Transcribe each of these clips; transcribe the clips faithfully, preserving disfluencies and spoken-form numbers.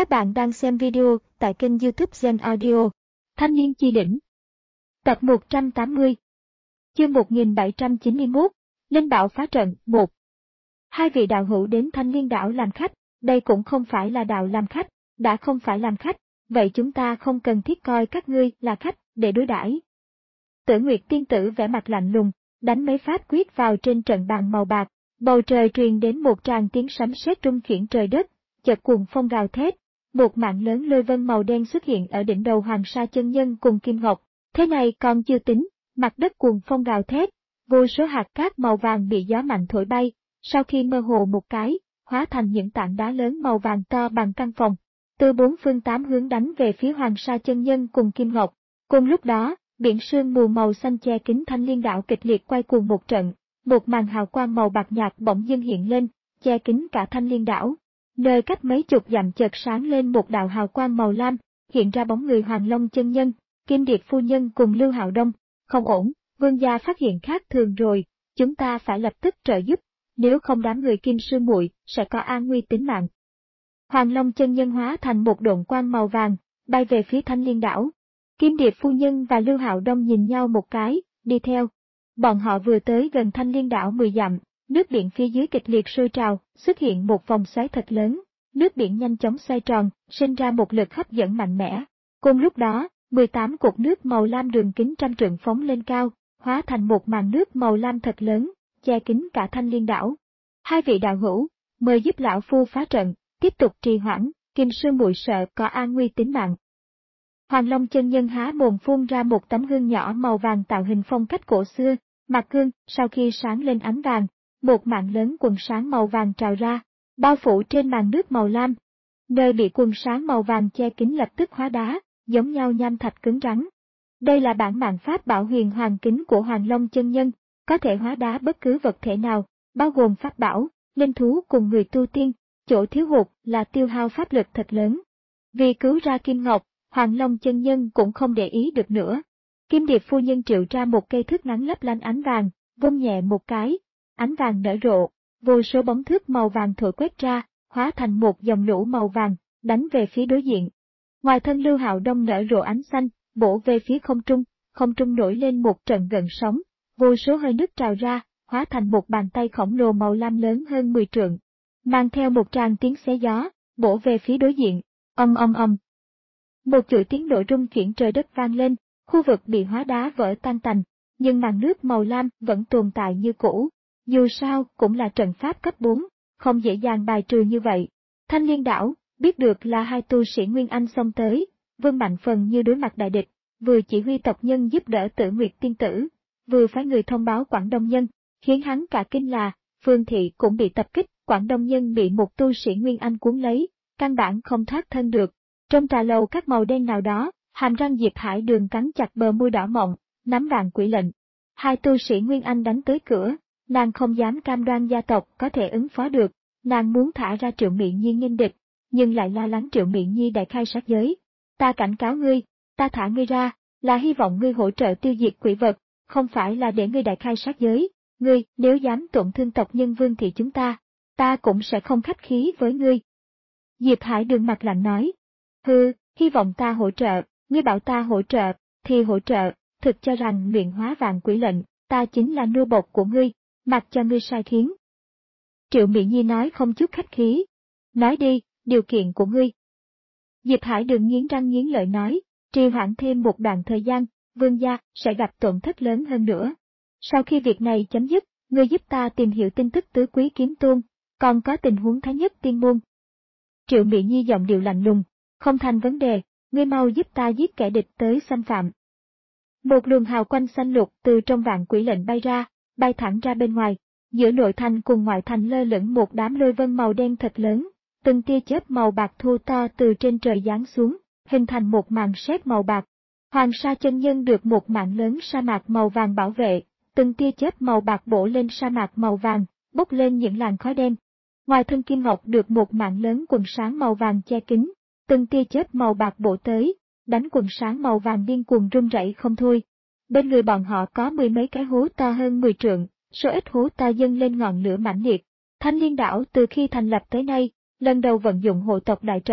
Các bạn đang xem video tại kênh YouTube Gen Audio. Thanh niên chi đỉnh. Tập một trăm tám mươi. Chương một nghìn bảy trăm chín mươi mốt. Linh Bảo phá trận một. Hai vị đạo hữu đến Thanh Liên đảo làm khách, đây cũng không phải là đạo làm khách, đã không phải làm khách, vậy chúng ta không cần thiết coi các ngươi là khách để đối đãi. Tử Nguyệt tiên tử vẻ mặt lạnh lùng, đánh mấy pháp quyết vào trên trận bàn màu bạc, bầu trời truyền đến một tràng tiếng sấm sét rung chuyển trời đất, chợt cuồng phong gào thét, một mảng lớn lôi vân màu đen xuất hiện ở đỉnh đầu Hoàng Sa chân nhân cùng Kim Ngọc. Thế này còn chưa tính, mặt đất cuồng phong gào thét, vô số hạt cát màu vàng bị gió mạnh thổi bay, sau khi mơ hồ một cái, hóa thành những tảng đá lớn màu vàng to bằng căn phòng, từ bốn phương tám hướng đánh về phía Hoàng Sa chân nhân cùng Kim Ngọc. Cùng lúc đó, biển sương mù màu xanh che kín Thanh Liên đảo kịch liệt quay cuồng một trận, một màn hào quang màu bạc nhạt bỗng dưng hiện lên, che kín cả Thanh Liên đảo. Nơi cách mấy chục dặm chợt sáng lên một đạo hào quang màu lam, hiện ra bóng người Hoàng Long chân nhân, Kim Điệp phu nhân cùng Lưu Hạo Đông. Không ổn, vương gia phát hiện khác thường rồi, chúng ta phải lập tức trợ giúp, nếu không đám người Kim Sư muội sẽ có an nguy tính mạng. Hoàng Long chân nhân hóa thành một độn quang màu vàng, bay về phía Thanh Liên đảo. Kim Điệp phu nhân và Lưu Hạo Đông nhìn nhau một cái, đi theo. Bọn họ vừa tới gần Thanh Liên đảo mười dặm, nước biển phía dưới kịch liệt sôi trào, xuất hiện một vòng xoáy thật lớn, nước biển nhanh chóng xoay tròn, sinh ra một lực hấp dẫn mạnh mẽ. Cùng lúc đó, mười tám cột nước màu lam đường kính trăm trượng phóng lên cao, hóa thành một màn nước màu lam thật lớn, che kín cả Thanh Liên đảo. Hai vị đạo hữu, mời giúp lão phu phá trận, tiếp tục trì hoãn, Kim Sư muội sợ có an nguy tính mạng. Hoàng Long chân nhân há mồm phun ra một tấm gương nhỏ màu vàng tạo hình phong cách cổ xưa, mặt gương sau khi sáng lên ánh vàng, một mảng lớn quần sáng màu vàng trào ra, bao phủ trên màn nước màu lam. Nơi bị quần sáng màu vàng che kín lập tức hóa đá, giống nhau nham thạch cứng rắn. Đây là bản mạng pháp bảo huyền hoàng kính của Hoàng Long chân nhân, có thể hóa đá bất cứ vật thể nào, bao gồm pháp bảo, linh thú cùng người tu tiên, chỗ thiếu hụt là tiêu hao pháp lực thật lớn. Vì cứu ra Kim Ngọc, Hoàng Long chân nhân cũng không để ý được nữa. Kim Điệp phu nhân triệu ra một cây thước ngắn lấp lánh ánh vàng, vung nhẹ một cái, ánh vàng nở rộ, vô số bóng thước màu vàng thổi quét ra, hóa thành một dòng lũ màu vàng, đánh về phía đối diện. Ngoài thân Lưu Hạo Đông nở rộ ánh xanh, bổ về phía không trung, không trung nổi lên một trận gợn sóng, vô số hơi nước trào ra, hóa thành một bàn tay khổng lồ màu lam lớn hơn mười trượng, mang theo một tràng tiếng xé gió, bổ về phía đối diện. Ầm ầm ầm. Một chuỗi tiếng nổ rung chuyển trời đất vang lên, khu vực bị hóa đá vỡ tan tành, nhưng màn nước màu lam vẫn tồn tại như cũ. Dù sao cũng là trận pháp cấp bốn, không dễ dàng bài trừ như vậy. Thanh Liên đảo, biết được là hai tu sĩ Nguyên Anh xông tới, Vương Mạnh Phần như đối mặt đại địch, vừa chỉ huy tộc nhân giúp đỡ Tử Nguyệt tiên tử, vừa phái người thông báo Quảng Đông Nhân, khiến hắn cả kinh là, Phương Thị cũng bị tập kích, Quảng Đông Nhân bị một tu sĩ Nguyên Anh cuốn lấy, căn bản không thoát thân được. Trong trà lầu các màu đen nào đó, hàm răng Diệp Hải Đường cắn chặt bờ môi đỏ mọng, nắm vàng quỷ lệnh. Hai tu sĩ Nguyên Anh đánh tới cửa, nàng không dám cam đoan gia tộc có thể ứng phó được, nàng muốn thả ra Triệu Miện Nhi nghênh địch, nhưng lại lo lắng Triệu Miện Nhi đại khai sát giới. Ta cảnh cáo ngươi, ta thả ngươi ra, là hy vọng ngươi hỗ trợ tiêu diệt quỷ vật, không phải là để ngươi đại khai sát giới. Ngươi, nếu dám tổn thương tộc nhân Vương thì chúng ta, ta cũng sẽ không khách khí với ngươi. Diệp Hải Đường mặt lạnh nói, hừ, hy vọng ta hỗ trợ, ngươi bảo ta hỗ trợ, thì hỗ trợ, thực cho rằng luyện hóa vàng quỷ lệnh, ta chính là nô bộc của ngươi, mặc cho ngươi sai khiến. Triệu Miện Nhi nói không chút khách khí, nói đi, điều kiện của ngươi. Diệp Hải Đường nghiến răng nghiến lợi nói, trì hoãn thêm một đoạn thời gian, vương gia sẽ gặp tổn thất lớn hơn nữa. Sau khi việc này chấm dứt, ngươi giúp ta tìm hiểu tin tức tứ quý kiếm tôn, còn có tình huống thái nhất tiên môn. Triệu Miện Nhi giọng điệu lạnh lùng, không thành vấn đề, ngươi mau giúp ta giết kẻ địch tới xâm phạm. Một luồng hào quang xanh lục từ trong vạn quỷ lệnh bay ra, bay thẳng ra bên ngoài, giữa nội thành cùng ngoại thành lơ lửng một đám lôi vân màu đen thật lớn, từng tia chớp màu bạc thu to từ trên trời giáng xuống, hình thành một màn sét màu bạc. Hoàng Sa chân nhân được một mảng lớn sa mạc màu vàng bảo vệ, từng tia chớp màu bạc bổ lên sa mạc màu vàng, bốc lên những làn khói đen. Ngoài thân Kim Ngọc được một mảng lớn quần sáng màu vàng che kín, từng tia chớp màu bạc bổ tới, đánh quần sáng màu vàng điên cuồng rung rẩy không thôi. Bên người bọn họ có mười mấy cái hố to hơn mười trượng, số ít hố to dâng lên ngọn lửa mãnh liệt. Thanh Liên đảo từ khi thành lập tới nay, lần đầu vận dụng hộ tộc đại trận,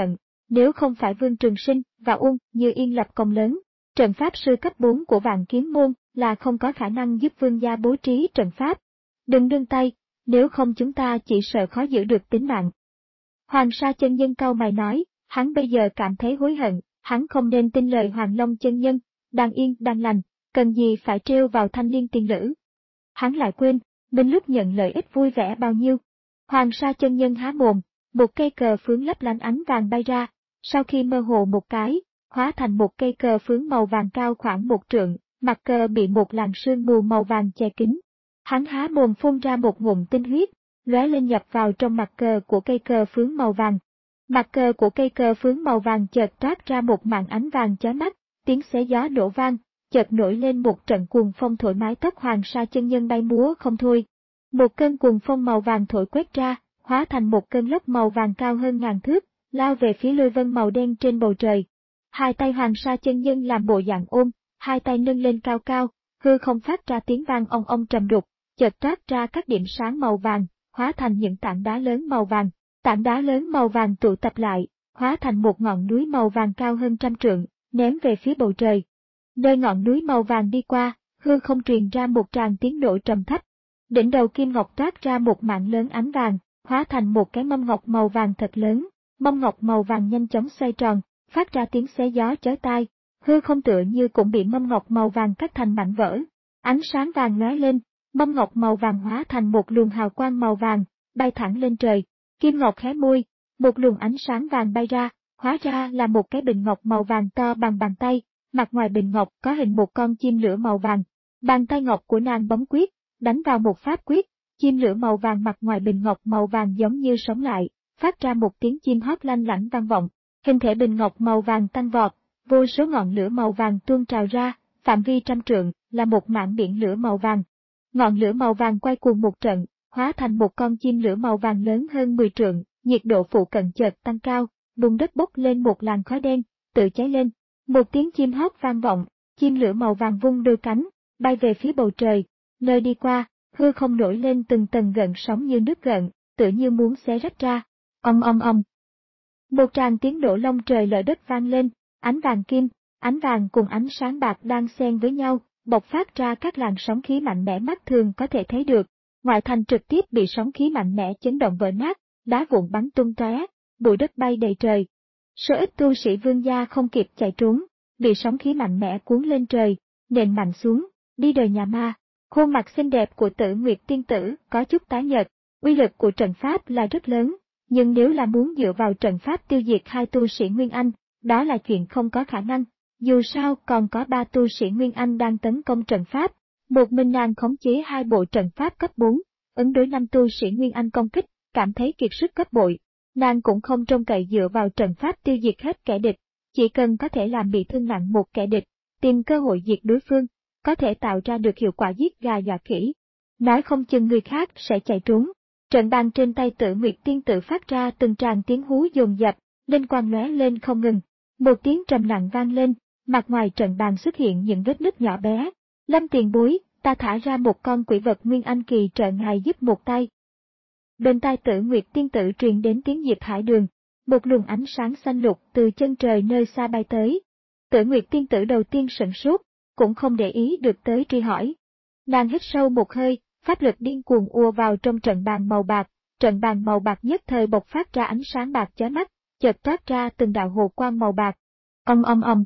Nếu không phải Vương Trường Sinh và Uông Như Yên lập công lớn, trận pháp sư cấp bốn của Vạn Kiếm môn là không có khả năng giúp vương gia bố trí trận pháp. Đừng nương tay, nếu không chúng ta chỉ sợ khó giữ được tính mạng. Hoàng Sa chân nhân cau mày nói, hắn bây giờ cảm thấy hối hận, hắn không nên tin lời Hoàng Long chân nhân, đang yên đang lành, cần gì phải trêu vào Thanh Liên tiên nữ. Hắn lại quên, mình lúc nhận lợi ích vui vẻ bao nhiêu. Hoàng Sa chân nhân há mồm, một cây cờ phướng lấp lánh ánh vàng bay ra, sau khi mơ hồ một cái, hóa thành một cây cờ phướng màu vàng cao khoảng một trượng, mặt cờ bị một làn sương mù màu vàng che kín. Hắn há mồm phun ra một ngụm tinh huyết, lóe lên nhập vào trong mặt cờ của cây cờ phướng màu vàng. Mặt cờ của cây cờ phướng màu vàng chợt toát ra một màn ánh vàng chói mắt, tiếng xé gió nổ vang, chợt nổi lên một trận cuồng phong thổi mái tóc Hoàng Sa chân nhân bay múa không thôi. Một cơn cuồng phong màu vàng thổi quét ra, hóa thành một cơn lốc màu vàng cao hơn ngàn thước, lao về phía lôi vân màu đen trên bầu trời. Hai tay Hoàng Sa chân nhân làm bộ dạng ôm, hai tay nâng lên cao cao, hư không phát ra tiếng vang ong ong trầm đục, chợt toát ra các điểm sáng màu vàng, hóa thành những tảng đá lớn màu vàng. Tảng đá lớn màu vàng tụ tập lại, hóa thành một ngọn núi màu vàng cao hơn trăm trượng, ném về phía bầu trời. Nơi ngọn núi màu vàng đi qua, hư không truyền ra một tràng tiếng nổ trầm thấp. Đỉnh đầu kim ngọc toát ra một mảng lớn ánh vàng, hóa thành một cái mâm ngọc màu vàng thật lớn. Mâm ngọc màu vàng nhanh chóng xoay tròn, phát ra tiếng xé gió chói tai. Hư không tựa như cũng bị mâm ngọc màu vàng cắt thành mảnh vỡ. Ánh sáng vàng lóe lên, mâm ngọc màu vàng hóa thành một luồng hào quang màu vàng, bay thẳng lên trời. Kim Ngọc khẽ môi, một luồng ánh sáng vàng bay ra, hóa ra là một cái bình ngọc màu vàng to bằng bàn tay, mặt ngoài bình ngọc có hình một con chim lửa màu vàng. Bàn tay ngọc của nàng bấm quyết, đánh vào một pháp quyết, chim lửa màu vàng mặt ngoài bình ngọc màu vàng giống như sống lại, phát ra một tiếng chim hót lanh lảnh vang vọng. Hình thể bình ngọc màu vàng tăng vọt, vô số ngọn lửa màu vàng tuôn trào ra, phạm vi trăm trượng là một mảng biển lửa màu vàng. Ngọn lửa màu vàng quay cuồng một trận, hóa thành một con chim lửa màu vàng lớn hơn mười trượng, nhiệt độ phụ cận chợt tăng cao, bùn đất bốc lên một làn khói đen, tự cháy lên. Một tiếng chim hót vang vọng, chim lửa màu vàng vung đôi cánh, bay về phía bầu trời, nơi đi qua, hư không nổi lên từng tầng gợn sóng như nước gợn, tựa như muốn xé rách ra. Ong ong ong. Một tràng tiếng nổ long trời lở đất vang lên, ánh vàng kim, ánh vàng cùng ánh sáng bạc đang xen với nhau, bộc phát ra các làn sóng khí mạnh mẽ mắt thường có thể thấy được. Ngoại thành trực tiếp bị sóng khí mạnh mẽ chấn động vỡ nát, đá vụn bắn tung tóe, bụi đất bay đầy trời. Số ít tu sĩ vương gia không kịp chạy trốn, bị sóng khí mạnh mẽ cuốn lên trời, nện mạnh xuống, đi đời nhà ma. Khuôn mặt xinh đẹp của Tử Nguyệt tiên tử có chút tái nhợt, uy lực của trận pháp là rất lớn, nhưng nếu là muốn dựa vào trận pháp tiêu diệt hai tu sĩ Nguyên Anh, đó là chuyện không có khả năng. Dù sao còn có ba tu sĩ Nguyên Anh đang tấn công trận pháp. Một mình nàng khống chế hai bộ trận pháp cấp bốn, ứng đối năm tu sĩ Nguyên Anh công kích, cảm thấy kiệt sức gấp bội. Nàng cũng không trông cậy dựa vào trận pháp tiêu diệt hết kẻ địch, chỉ cần có thể làm bị thương nặng một kẻ địch, tìm cơ hội diệt đối phương, có thể tạo ra được hiệu quả giết gà dọa khỉ. Nói không chừng người khác sẽ chạy trốn. Trận bàn trên tay Tử Nguyệt tiên tử phát ra từng tràng tiếng hú dồn dập, linh quang lóe lên không ngừng. Một tiếng trầm nặng vang lên, mặt ngoài trận bàn xuất hiện những vết nứt nhỏ bé. Lâm tiền bối, ta thả ra một con quỷ vật Nguyên Anh kỳ trợ ngài giúp một tay. Bên tai Tử Nguyệt tiên tử truyền đến tiếng Diệp Hải Đường, một luồng ánh sáng xanh lục từ chân trời nơi xa bay tới. Tử Nguyệt tiên tử đầu tiên sửng sốt, cũng không để ý được tới truy hỏi. Nàng hít sâu một hơi, pháp lực điên cuồng ùa vào trong trận bàn màu bạc, trận bàn màu bạc nhất thời bộc phát ra ánh sáng bạc chói mắt, chợt toát ra từng đạo hồ quang màu bạc. Ong ong ong.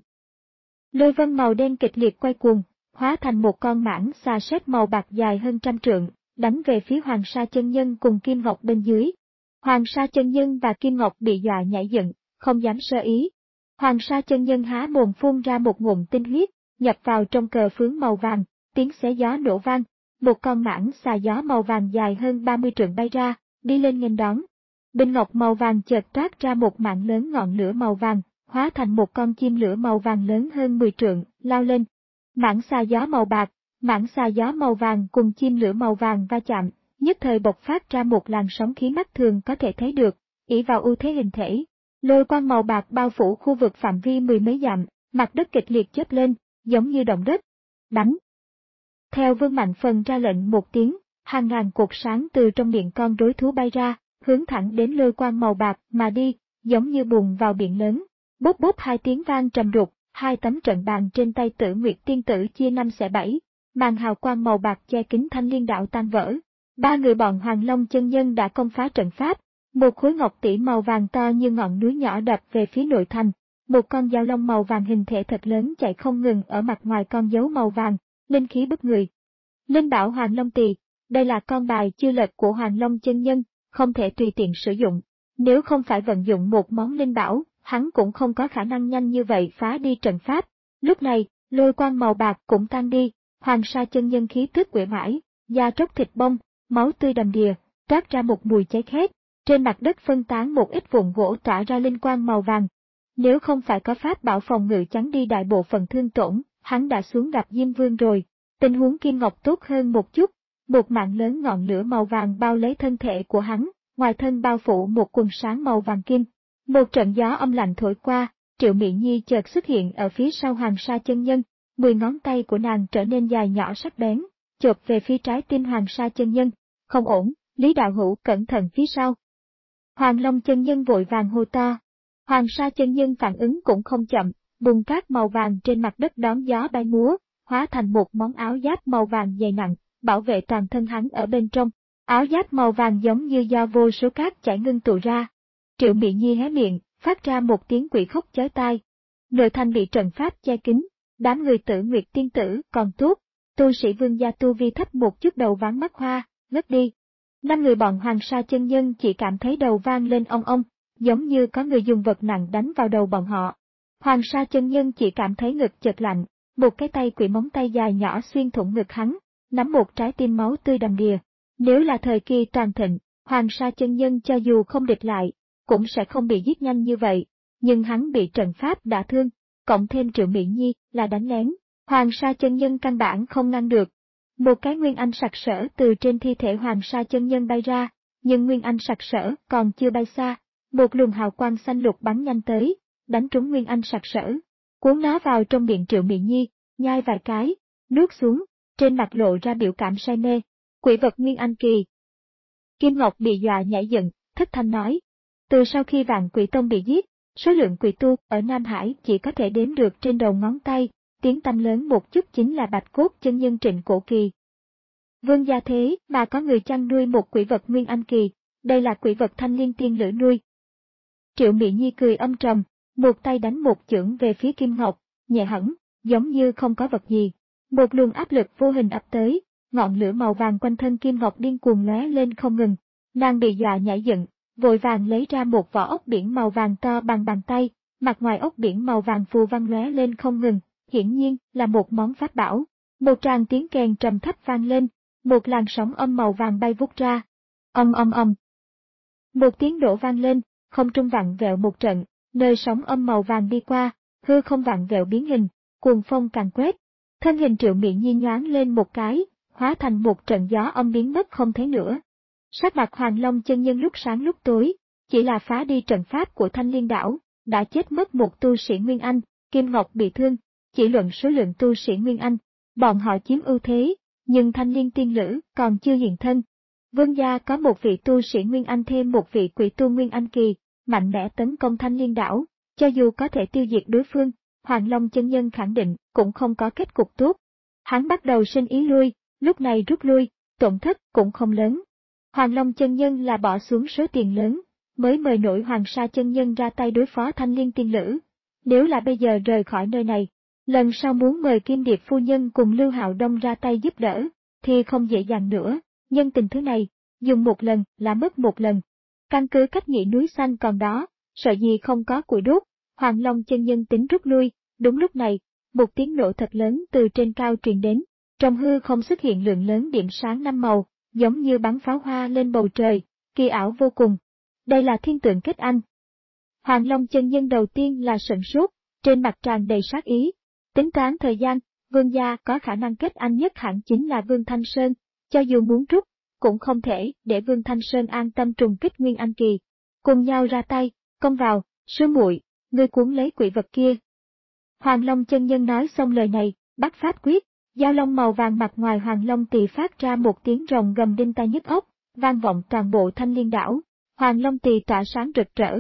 Lôi vân màu đen kịch liệt quay cuồng, hóa thành một con mãng xà sét màu bạc dài hơn trăm trượng, đánh về phía Hoàng Sa chân nhân cùng Kim Ngọc bên dưới. Hoàng Sa chân nhân và Kim Ngọc bị dọa nhảy dựng, không dám sơ ý. Hoàng Sa chân nhân há mồm phun ra một ngụm tinh huyết, nhập vào trong cờ phướng màu vàng, tiếng xé gió nổ vang, một con mãng xà gió màu vàng dài hơn ba mươi trượng bay ra, đi lên nghênh đón. Bình ngọc màu vàng chợt toát ra một mảng lớn ngọn lửa màu vàng, hóa thành một con chim lửa màu vàng lớn hơn mười trượng, lao lên. Mãng xà gió màu bạc, mãng xà gió màu vàng cùng chim lửa màu vàng va chạm, nhất thời bộc phát ra một làn sóng khí mắt thường có thể thấy được, ỷ vào ưu thế hình thể. Lôi quang màu bạc bao phủ khu vực phạm vi mười mấy dặm, mặt đất kịch liệt chớp lên, giống như động đất. Đánh! Theo Vương Mạnh Phần ra lệnh một tiếng, hàng ngàn cột sáng từ trong miệng con rối thú bay ra, hướng thẳng đến lôi quang màu bạc mà đi, giống như bùn vào biển lớn. Bốp bốp hai tiếng vang trầm đục, hai tấm trận bàn trên tay Tử Nguyệt tiên tử chia năm xẻ bảy, màn hào quang màu bạc che kín Thanh Liên đạo tan vỡ. Ba người bọn Hoàng Long chân nhân đã công phá trận pháp, một khối ngọc tỷ màu vàng to như ngọn núi nhỏ đập về phía nội thành, một con dao long màu vàng hình thể thật lớn chạy không ngừng ở mặt ngoài con dấu màu vàng, linh khí bức người. Linh bảo Hoàng Long Tỳ, đây là con bài chưa lật của Hoàng Long chân nhân, không thể tùy tiện sử dụng. Nếu không phải vận dụng một món linh bảo, hắn cũng không có khả năng nhanh như vậy phá đi trận pháp. Lúc này, lôi quang màu bạc cũng tan đi, Hoàng Sa chân nhân khí tức uể oải, da tróc thịt bong, máu tươi đầm đìa, toát ra một mùi cháy khét. Trên mặt đất phân tán một ít vụn gỗ tỏa ra linh quang màu vàng. Nếu không phải có pháp bảo phòng ngự chắn đi đại bộ phận thương tổn, hắn đã xuống đạp Diêm Vương rồi. Tình huống Kim Ngọc tốt hơn một chút, một mạng lớn ngọn lửa màu vàng bao lấy thân thể của hắn, ngoài thân bao phủ một quần sáng màu vàng kim. Một trận gió âm lạnh thổi qua, Triệu Mị Nhi chợt xuất hiện ở phía sau Hoàng Sa chân nhân, mười ngón tay của nàng trở nên dài nhỏ sắc bén, chộp về phía trái tim Hoàng Sa chân nhân. Không ổn, Lý đạo hữu cẩn thận phía sau. Hoàng Long chân nhân vội vàng hô to. Hoàng Sa chân nhân phản ứng cũng không chậm, bùn cát màu vàng trên mặt đất đón gió bay múa, hóa thành một món áo giáp màu vàng dày nặng, bảo vệ toàn thân hắn ở bên trong. Áo giáp màu vàng giống như do vô số cát chảy ngưng tụ ra. Triệu Mị Nhi hé miệng, phát ra một tiếng quỷ khóc chói tai. Nội thành bị trận pháp che kín, đám người Tử Nguyệt tiên tử còn tốt, tu sĩ Vương gia tu vi thấp một chút đầu ván mắt hoa, ngất đi. Năm người bọn Hoàng Sa chân nhân chỉ cảm thấy đầu vang lên ong ong, giống như có người dùng vật nặng đánh vào đầu bọn họ. Hoàng Sa chân nhân chỉ cảm thấy ngực chợt lạnh, một cái tay quỷ móng tay dài nhỏ xuyên thủng ngực hắn, nắm một trái tim máu tươi đầm đìa. Nếu là thời kỳ toàn thịnh, Hoàng Sa chân nhân cho dù không địch lại, cũng sẽ không bị giết nhanh như vậy, nhưng hắn bị trận pháp đả thương, cộng thêm Triệu Mị Nhi là đánh lén, Hoàng Sa chân nhân căn bản không ngăn được. Một cái nguyên anh sặc sỡ từ trên thi thể Hoàng Sa chân nhân bay ra, nhưng nguyên anh sặc sỡ còn chưa bay xa, một luồng hào quang xanh lục bắn nhanh tới, đánh trúng nguyên anh sặc sỡ, cuốn nó vào trong miệng Triệu Mị Nhi, nhai vài cái, nuốt xuống, trên mặt lộ ra biểu cảm say mê. Quỷ vật nguyên anh kỳ. Kim Ngọc bị dọa nhảy dựng, thất thanh nói. Từ sau khi Vạn Quỷ Tông bị giết, số lượng quỷ tu ở Nam Hải chỉ có thể đếm được trên đầu ngón tay, tiếng tăm lớn một chút chính là Bạch Cốt chân nhân Trịnh Cổ Kỳ. Vương gia thế mà có người chăn nuôi một quỷ vật nguyên anh kỳ, đây là quỷ vật Thanh Liên tiên lữ nuôi. Triệu Mị Nhi cười âm trầm, một tay đánh một chưởng về phía Kim Ngọc, nhẹ hẳn, giống như không có vật gì. Một luồng áp lực vô hình ập tới, ngọn lửa màu vàng quanh thân Kim Ngọc điên cuồng lóe lên không ngừng. Nàng bị dọa nhảy dựng, vội vàng lấy ra một vỏ ốc biển màu vàng to bằng bàn tay, mặt ngoài ốc biển màu vàng phù văn lóe lên không ngừng, hiển nhiên là một món pháp bảo. Một tràng tiếng kèn trầm thấp vang lên, một làn sóng âm màu vàng bay vút ra. Ầm ầm ầm. Một tiếng nổ vang lên, không trung vặn vẹo một trận, nơi sóng âm màu vàng đi qua, hư không vặn vẹo biến hình, cuồng phong càn quét. Thân hình Triệu Mị Nhi nhoáng lên một cái, hóa thành một trận gió âm biến mất không thấy nữa. Sắc mặt Hoàng Long chân nhân lúc sáng lúc tối, chỉ là phá đi trận pháp của Thanh Liên đảo, đã chết mất một tu sĩ Nguyên Anh, Kim Ngọc bị thương, chỉ luận số lượng tu sĩ Nguyên Anh, bọn họ chiếm ưu thế, nhưng Thanh Liên tiên lữ còn chưa hiện thân. Vương gia có một vị tu sĩ Nguyên Anh thêm một vị quỷ tu Nguyên Anh kỳ, mạnh mẽ tấn công Thanh Liên đảo, cho dù có thể tiêu diệt đối phương, Hoàng Long chân nhân khẳng định cũng không có kết cục tốt. Hắn bắt đầu sinh ý lui, lúc này rút lui, tổn thất cũng không lớn. Hoàng Long chân nhân là bỏ xuống số tiền lớn, mới mời nổi Hoàng Sa chân nhân ra tay đối phó Thanh Liên tiên lữ. Nếu là bây giờ rời khỏi nơi này, lần sau muốn mời Kim Điệp phu nhân cùng Lưu Hạo Đông ra tay giúp đỡ, thì không dễ dàng nữa, nhân tình thứ này, dùng một lần là mất một lần. Căn cứ cách nghĩ núi xanh còn đó, sợ gì không có củi đốt, Hoàng Long chân nhân tính rút lui, đúng lúc này, một tiếng nổ thật lớn từ trên cao truyền đến, trong hư không xuất hiện lượng lớn điểm sáng năm màu, giống như bắn pháo hoa lên bầu trời, kỳ ảo vô cùng. Đây là thiên tượng kết anh. Hoàng Long chân nhân đầu tiên là sửng sốt, trên mặt tràn đầy sát ý. Tính toán thời gian, vương gia có khả năng kết anh nhất hẳn chính là Vương Thanh Sơn, cho dù muốn rút, cũng không thể để Vương Thanh Sơn an tâm trùng kích Nguyên Anh kỳ. Cùng nhau ra tay, công vào, sư muội, ngươi cuốn lấy quỷ vật kia. Hoàng Long chân nhân nói xong lời này, bắt pháp quyết, dao long màu vàng mặt ngoài Hoàng Long tỳ phát ra một tiếng rồng gầm đinh tai nhức óc, vang vọng toàn bộ Thanh Liên đảo. Hoàng Long tỳ tỏa sáng rực rỡ,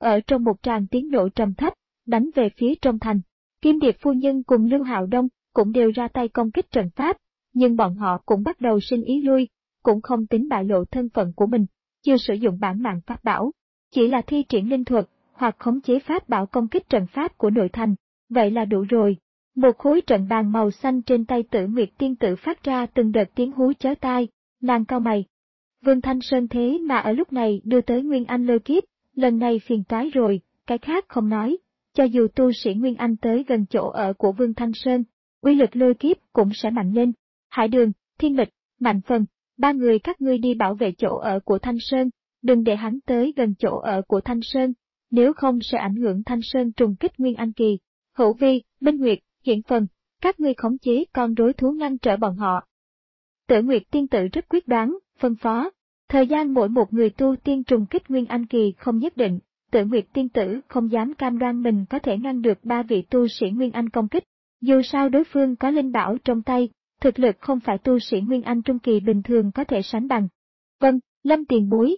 ở trong một tràng tiếng nổ trầm thấp, đánh về phía trong thành. Kim Điệp phu nhân cùng Lưu Hạo Đông cũng đều ra tay công kích trận pháp, nhưng bọn họ cũng bắt đầu sinh ý lui, cũng không tính bại lộ thân phận của mình, chưa sử dụng bản mạng pháp bảo, chỉ là thi triển linh thuật hoặc khống chế pháp bảo công kích trận pháp của nội thành, vậy là đủ rồi. Một khối trận bàn màu xanh trên tay Tử Nguyệt tiên tử phát ra từng đợt tiếng hú chói tai, nàng cau mày. Vương Thanh Sơn thế mà ở lúc này đưa tới Nguyên Anh lôi kiếp, lần này phiền toái rồi, cái khác không nói, cho dù tu sĩ Nguyên Anh tới gần chỗ ở của Vương Thanh Sơn, uy lực lôi kiếp cũng sẽ mạnh lên. Hải Đường, Thiên Mịch, Mạnh Phần, ba người các ngươi đi bảo vệ chỗ ở của Thanh Sơn, đừng để hắn tới gần chỗ ở của Thanh Sơn, nếu không sẽ ảnh hưởng Thanh Sơn trùng kích Nguyên Anh kỳ. Hữu Vi, Minh Nguyệt, Hiển Phần, các ngươi khống chế con rối thú ngăn trở bọn họ. Tử Nguyệt tiên tử rất quyết đoán, phân phó. Thời gian mỗi một người tu tiên trùng kích Nguyên Anh kỳ không nhất định, Tử Nguyệt tiên tử không dám cam đoan mình có thể ngăn được ba vị tu sĩ Nguyên Anh công kích. Dù sao đối phương có linh bảo trong tay, thực lực không phải tu sĩ Nguyên Anh trung kỳ bình thường có thể sánh bằng. Vâng, Lâm tiền bối.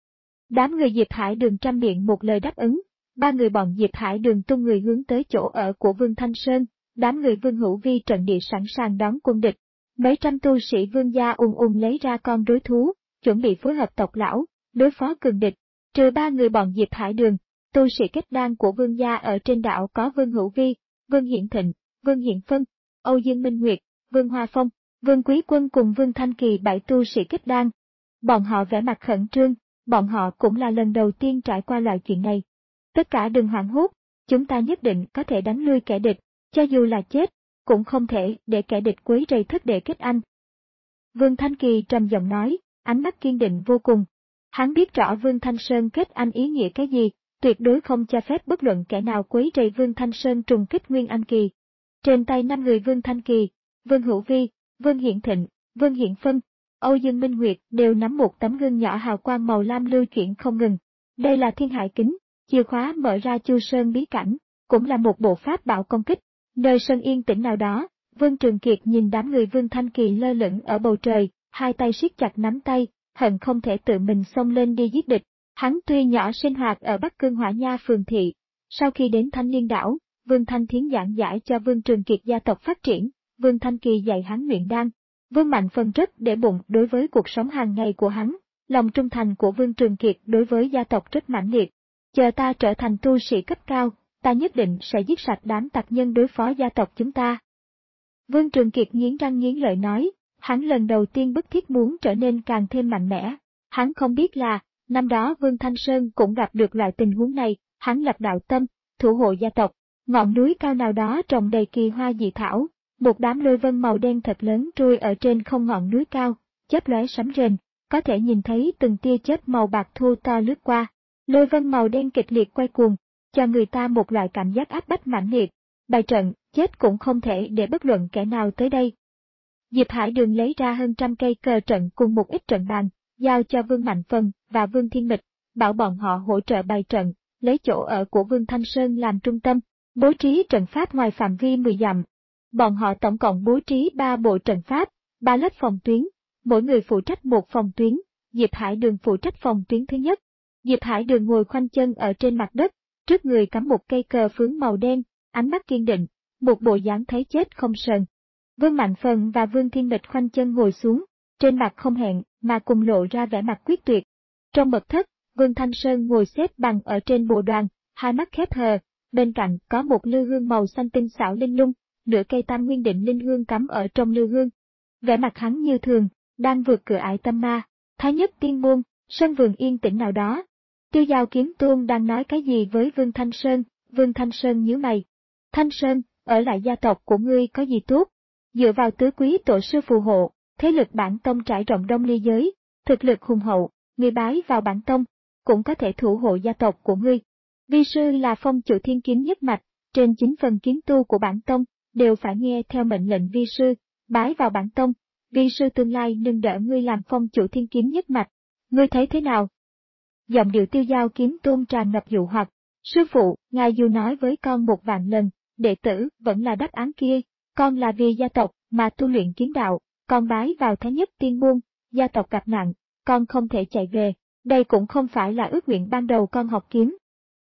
Đám người Diệp Hải Đường trăm miệng một lời đáp ứng, ba người bọn Diệp Hải Đường tung người hướng tới chỗ ở của Vương Thanh Sơn, đám người Vương Hữu Vi trận địa sẵn sàng đón quân địch. Mấy trăm tu sĩ Vương gia ung ung lấy ra con rối thú, chuẩn bị phối hợp tộc lão, đối phó cường địch. Trừ ba người bọn Diệp Hải Đường, tu sĩ kết đan của Vương gia ở trên đảo có Vương Hữu Vi, Vương Hiển Thịnh, Vương Hiển Phân, Âu Dương Minh Nguyệt, Vương Hoa Phong, Vương Quý Quân cùng Vương Thanh Kỳ bảy tu sĩ kết đan. Bọn họ vẻ mặt khẩn trương, bọn họ cũng là lần đầu tiên trải qua loại chuyện này. Tất cả đừng hoảng hốt, chúng ta nhất định có thể đánh lui kẻ địch, cho dù là chết, cũng không thể để kẻ địch quấy rầy thất đệ kết anh. Vương Thanh Kỳ trầm giọng nói, ánh mắt kiên định vô cùng. Hắn biết rõ Vương Thanh Sơn kết anh ý nghĩa cái gì, tuyệt đối không cho phép bất luận kẻ nào quấy rầy Vương Thanh Sơn trùng kích Nguyên Anh kỳ. Trên tay năm người Vương Thanh Kỳ, Vương Hữu Vi, Vương Hiển Thịnh, Vương Hiển Phân, Âu Dương Minh Nguyệt đều nắm một tấm gương nhỏ hào quang màu lam lưu chuyển không ngừng. Đây là Thiên Hải Kính, chìa khóa mở ra Chu Sơn bí cảnh, cũng là một bộ pháp bảo công kích. Nơi sân yên tĩnh nào đó, Vương Trường Kiệt nhìn đám người Vương Thanh Kỳ lơ lửng ở bầu trời, hai tay siết chặt nắm tay, hận không thể tự mình xông lên đi giết địch. Hắn tuy nhỏ sinh hoạt ở Bắc Cương Hỏa Nha phường thị, sau khi đến Thanh Liên đảo, Vương Thanh Thiến giảng giải cho Vương Trường Kiệt gia tộc phát triển, Vương Thanh Kỳ dạy hắn luyện đan. Vương Mạnh Phần rất để bụng đối với cuộc sống hàng ngày của hắn, lòng trung thành của Vương Trường Kiệt đối với gia tộc rất mãnh liệt. Chờ ta trở thành tu sĩ cấp cao, ta nhất định sẽ giết sạch đám tặc nhân đối phó gia tộc chúng ta. Vương Trường Kiệt nghiến răng nghiến lợi nói, hắn lần đầu tiên bức thiết muốn trở nên càng thêm mạnh mẽ. Hắn không biết là, năm đó Vương Thanh Sơn cũng gặp được loại tình huống này, hắn lập đạo tâm, thủ hộ gia tộc. Ngọn núi cao nào đó trồng đầy kỳ hoa dị thảo, một đám lôi vân màu đen thật lớn trôi ở trên không ngọn núi cao, chớp lóe sấm rền, có thể nhìn thấy từng tia chớp màu bạc thu to lướt qua. Lôi vân màu đen kịch liệt quay cuồng, cho người ta một loại cảm giác áp bách mãnh liệt. Bài trận, chết cũng không thể để bất luận kẻ nào tới đây. Diệp Hải Đường lấy ra hơn trăm cây cờ trận cùng một ít trận bàn, giao cho Vương Mạnh Phần và Vương Thiên Mịch, bảo bọn họ hỗ trợ bày trận, lấy chỗ ở của Vương Thanh Sơn làm trung tâm, bố trí trận pháp ngoài phạm vi mười dặm. Bọn họ tổng cộng bố trí ba bộ trận pháp, ba lớp phòng tuyến, mỗi người phụ trách một phòng tuyến. Diệp Hải Đường phụ trách phòng tuyến thứ nhất. Diệp Hải Đường ngồi khoanh chân ở trên mặt đất, trước người cắm một cây cờ phướng màu đen, ánh mắt kiên định, một bộ dáng thấy chết không sờn. Vương Mạnh Phần và Vương Thiên Mịch khoanh chân ngồi xuống, trên mặt không hẹn mà cùng lộ ra vẻ mặt quyết tuyệt. Trong mật thất, Vương Thanh Sơn ngồi xếp bằng ở trên bộ đoàn, hai mắt khép hờ, bên cạnh có một lư hương màu xanh tinh xảo linh lung, nửa cây tam nguyên định linh hương cắm ở trong lư hương. Vẻ mặt hắn như thường, đang vượt cửa ải tâm ma. Thái Nhất Tiên Môn, sân vườn yên tĩnh nào đó. Tiêu Giao Kiếm Tôn đang nói cái gì với Vương Thanh Sơn, Vương Thanh Sơn nhíu mày. Thanh Sơn, ở lại gia tộc của ngươi có gì tốt? Dựa vào tứ quý tổ sư phù hộ, thế lực bản tông trải rộng đông ly giới, thực lực hùng hậu, ngươi bái vào bản tông, cũng có thể thủ hộ gia tộc của ngươi. Vi sư là phong chủ thiên kiếm nhất mạch, trên chín phần kiếm tu của bản tông, đều phải nghe theo mệnh lệnh vi sư, bái vào bản tông, vi sư tương lai nâng đỡ ngươi làm phong chủ thiên kiếm nhất mạch. Ngươi thấy thế nào? Giọng điệu Tiêu Giao Kiếm Tôn tràn ngập dụ hoặc. Sư phụ, ngài dù nói với con một vạn lần, đệ tử vẫn là đáp án kia, con là vì gia tộc mà tu luyện kiếm đạo, con bái vào Thái Nhất Tiên Môn, gia tộc gặp nạn, con không thể chạy về, đây cũng không phải là ước nguyện ban đầu con học kiếm.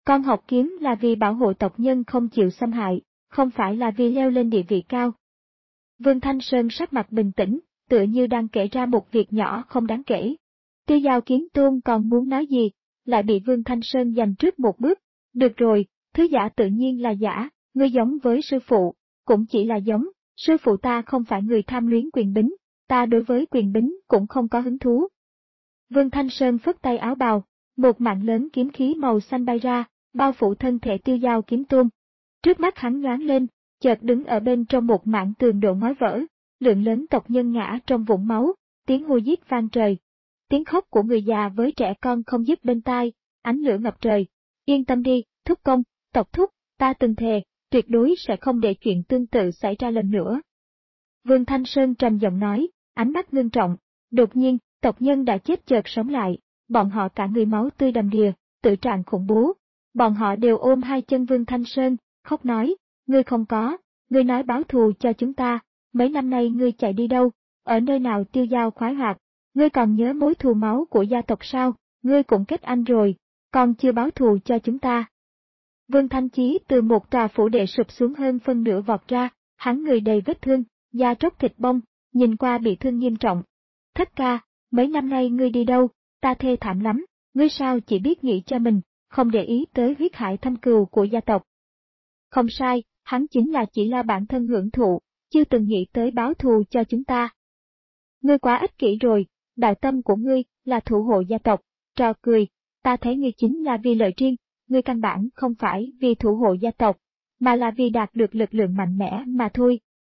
Con học kiếm là vì bảo hộ tộc nhân không chịu xâm hại, không phải là vì leo lên địa vị cao. Vương Thanh Sơn sắc mặt bình tĩnh, tựa như đang kể ra một việc nhỏ không đáng kể. Tiêu Dao Kiếm Tôn còn muốn nói gì, lại bị Vương Thanh Sơn giành trước một bước. Được rồi, thứ giả tự nhiên là giả, ngươi giống với sư phụ, cũng chỉ là giống, sư phụ ta không phải người tham luyến quyền bính, ta đối với quyền bính cũng không có hứng thú. Vương Thanh Sơn phất tay áo bào, một mảng lớn kiếm khí màu xanh bay ra, bao phủ thân thể Tiêu Dao Kiếm Tôn. Trước mắt hắn nhoáng lên, chợt đứng ở bên trong một mảng tường đổ ngói vỡ, lượng lớn tộc nhân ngã trong vũng máu, tiếng hô giết vang trời. Tiếng khóc của người già với trẻ con không dứt bên tai, ánh lửa ngập trời. Yên tâm đi, thúc công, tộc thúc, ta từng thề, tuyệt đối sẽ không để chuyện tương tự xảy ra lần nữa. Vương Thanh Sơn trầm giọng nói, ánh mắt ngưng trọng. Đột nhiên, tộc nhân đã chết chợt sống lại, bọn họ cả người máu tươi đầm đìa, tự trạng khủng bố. Bọn họ đều ôm hai chân Vương Thanh Sơn, khóc nói, ngươi không có, ngươi nói báo thù cho chúng ta, mấy năm nay ngươi chạy đi đâu, ở nơi nào tiêu dao khoái hoạt, ngươi còn nhớ mối thù máu của gia tộc sao, ngươi cũng kết anh rồi, còn chưa báo thù cho chúng ta. Vương Thanh Chí từ một tòa phủ đệ sụp xuống hơn phân nửa vọt ra, hắn người đầy vết thương, da tróc thịt bong, nhìn qua bị thương nghiêm trọng. Thất ca, mấy năm nay ngươi đi đâu, ta thê thảm lắm, ngươi sao chỉ biết nghĩ cho mình, không để ý tới huyết hải thâm cừu của gia tộc. Không sai, hắn chính là chỉ là bản thân hưởng thụ, chưa từng nghĩ tới báo thù cho chúng ta. Ngươi quá ích kỷ rồi, đạo tâm của ngươi là thủ hộ gia tộc, trò cười, ta thấy ngươi chính là vì lợi riêng, ngươi căn bản không phải vì thủ hộ gia tộc, mà là vì đạt được lực lượng mạnh mẽ mà thôi.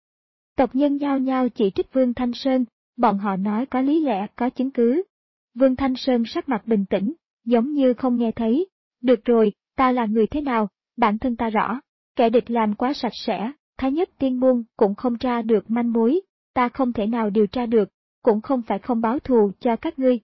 Tộc nhân nhao nhao chỉ trích Vương Thanh Sơn, bọn họ nói có lý lẽ có chứng cứ. Vương Thanh Sơn sắc mặt bình tĩnh, giống như không nghe thấy. Được rồi, ta là người thế nào, bản thân ta rõ, kẻ địch làm quá sạch sẽ, Thái Nhất Tiên Môn cũng không tra được manh mối, ta không thể nào điều tra được, cũng không phải không báo thù cho các ngươi.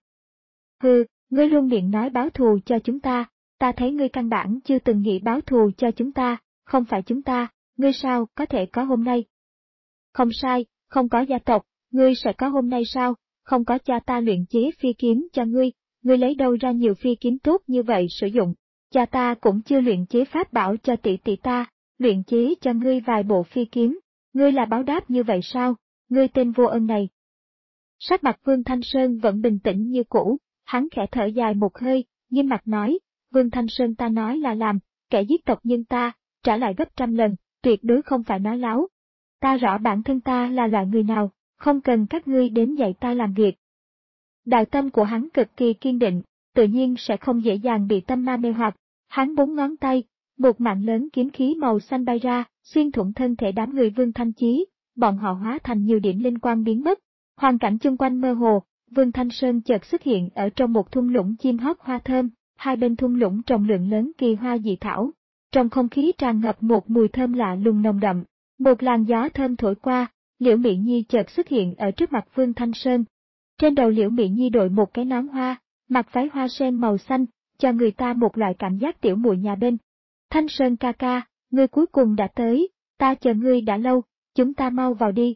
Hừ, ngươi luôn miệng nói báo thù cho chúng ta, ta thấy ngươi căn bản chưa từng nghĩ báo thù cho chúng ta, không phải chúng ta, ngươi sao có thể có hôm nay. Không sai, không có gia tộc, ngươi sẽ có hôm nay sao, không có cha ta luyện chế phi kiếm cho ngươi, ngươi lấy đâu ra nhiều phi kiếm tốt như vậy sử dụng, cha ta cũng chưa luyện chế pháp bảo cho tỷ tỷ ta, luyện chế cho ngươi vài bộ phi kiếm, ngươi là báo đáp như vậy sao, ngươi tên vô ơn này. Sắc mặt Vương Thanh Sơn vẫn bình tĩnh như cũ, hắn khẽ thở dài một hơi, nghiêm mặt nói, Vương Thanh Sơn ta nói là làm, kẻ giết tộc nhân ta, trả lại gấp trăm lần, tuyệt đối không phải nói láo. Ta rõ bản thân ta là loại người nào, không cần các ngươi đến dạy ta làm việc. Đạo tâm của hắn cực kỳ kiên định, tự nhiên sẽ không dễ dàng bị tâm ma mê hoặc. Hắn bốn ngón tay, một mạng lớn kiếm khí màu xanh bay ra, xuyên thủng thân thể đám người Vương Thanh Chí, bọn họ hóa thành nhiều điểm linh quang biến mất. Hoàn cảnh chung quanh mơ hồ, Vương Thanh Sơn chợt xuất hiện ở trong một thung lũng chim hót hoa thơm, hai bên thung lũng trồng lượng lớn kỳ hoa dị thảo. Trong không khí tràn ngập một mùi thơm lạ lùng nồng đậm, một làn gió thơm thổi qua, Liễu Mị Nhi chợt xuất hiện ở trước mặt Vương Thanh Sơn. Trên đầu Liễu Mị Nhi đội một cái nón hoa, mặc váy hoa sen màu xanh, cho người ta một loại cảm giác tiểu muội nhà bên. Thanh Sơn ca ca, ngươi cuối cùng đã tới, ta chờ ngươi đã lâu, chúng ta mau vào đi.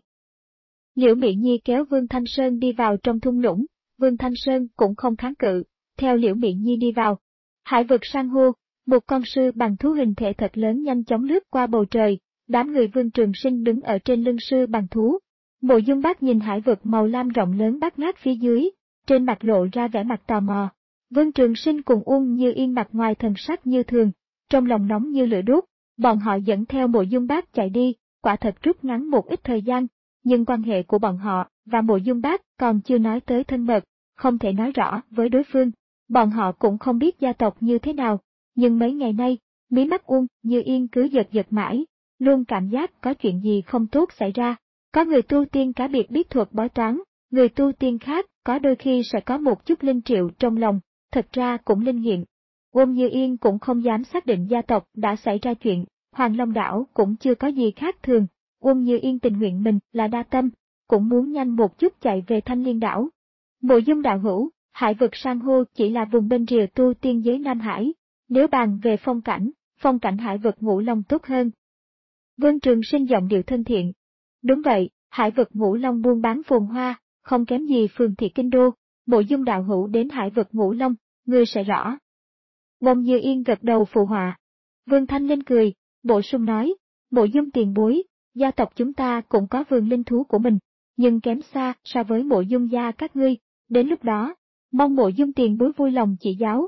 Liễu Mị Nhi kéo Vương Thanh Sơn đi vào trong thung lũng, Vương Thanh Sơn cũng không kháng cự, theo Liễu Mị Nhi đi vào. Hải vực san hô, một con sư bằng thú hình thể thật lớn nhanh chóng lướt qua bầu trời, đám người Vương Trường Sinh đứng ở trên lưng sư bằng thú. Mộ Dung Bác nhìn hải vực màu lam rộng lớn bát ngát phía dưới, trên mặt lộ ra vẻ mặt tò mò. Vương Trường Sinh cùng Uông Như Yên mặt ngoài thần sắc như thường, trong lòng nóng như lửa đốt, bọn họ dẫn theo Mộ Dung Bác chạy đi, quả thật rút ngắn một ít thời gian, nhưng quan hệ của bọn họ và Mộ Dung Bác còn chưa nói tới thân mật, không thể nói rõ với đối phương. Bọn họ cũng không biết gia tộc như thế nào, nhưng mấy ngày nay, mí mắt Uông Như Yên cứ giật giật mãi, luôn cảm giác có chuyện gì không tốt xảy ra. Có người tu tiên cá biệt biết thuật bói toán, người tu tiên khác có đôi khi sẽ có một chút linh triệu trong lòng, thật ra cũng linh nghiệm. Uông Như Yên cũng không dám xác định gia tộc đã xảy ra chuyện, Hoàng Long Đảo cũng chưa có gì khác thường. Uông Như Yên tình nguyện mình là đa tâm, cũng muốn nhanh một chút chạy về Thanh Liên Đảo. Mộ Dung đạo hữu, hải vực san hô chỉ là vùng bên rìa tu tiên giới Nam Hải, nếu bàn về phong cảnh, phong cảnh hải vực Ngũ Long tốt hơn. Vương Trường Sinh giọng điệu thân thiện. Đúng vậy, hải vực Ngũ Long buôn bán phồn hoa, không kém gì phường thị kinh đô, Mộ Dung đạo hữu đến hải vực Ngũ Long, ngươi sẽ rõ. Ngôn Như Yên gật đầu phụ họa. Vương Thanh Linh cười, bổ sung nói, Mộ Dung tiền bối, gia tộc chúng ta cũng có vườn linh thú của mình, nhưng kém xa so với Mộ Dung gia các ngươi, đến lúc đó, mong Mộ Dung tiền bối vui lòng chỉ giáo.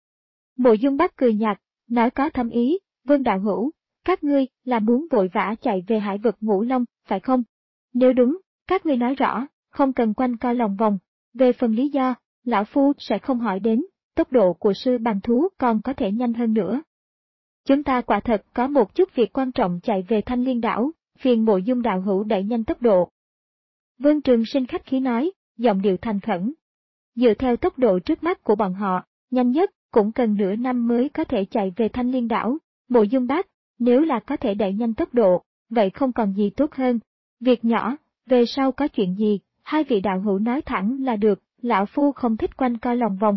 Mộ Dung Bắc cười nhạt, nói có thâm ý, Vương đạo hữu, các ngươi là muốn vội vã chạy về hải vực Ngũ Long, phải không? Nếu đúng, các ngươi nói rõ, không cần quanh co lòng vòng, về phần lý do, lão phu sẽ không hỏi đến, tốc độ của sư bằng thú còn có thể nhanh hơn nữa. Chúng ta quả thật có một chút việc quan trọng chạy về Thanh Liên đảo, phiền Mộ Dung đạo hữu đẩy nhanh tốc độ. Vương Trường Sinh khách khí nói, giọng điệu thành khẩn. Dựa theo tốc độ trước mắt của bọn họ, nhanh nhất cũng cần nửa năm mới có thể chạy về Thanh Liên đảo. Mộ Dung Bác, nếu là có thể đẩy nhanh tốc độ, vậy không còn gì tốt hơn. Việc nhỏ, về sau có chuyện gì, hai vị đạo hữu nói thẳng là được, lão phu không thích quanh co lòng vòng.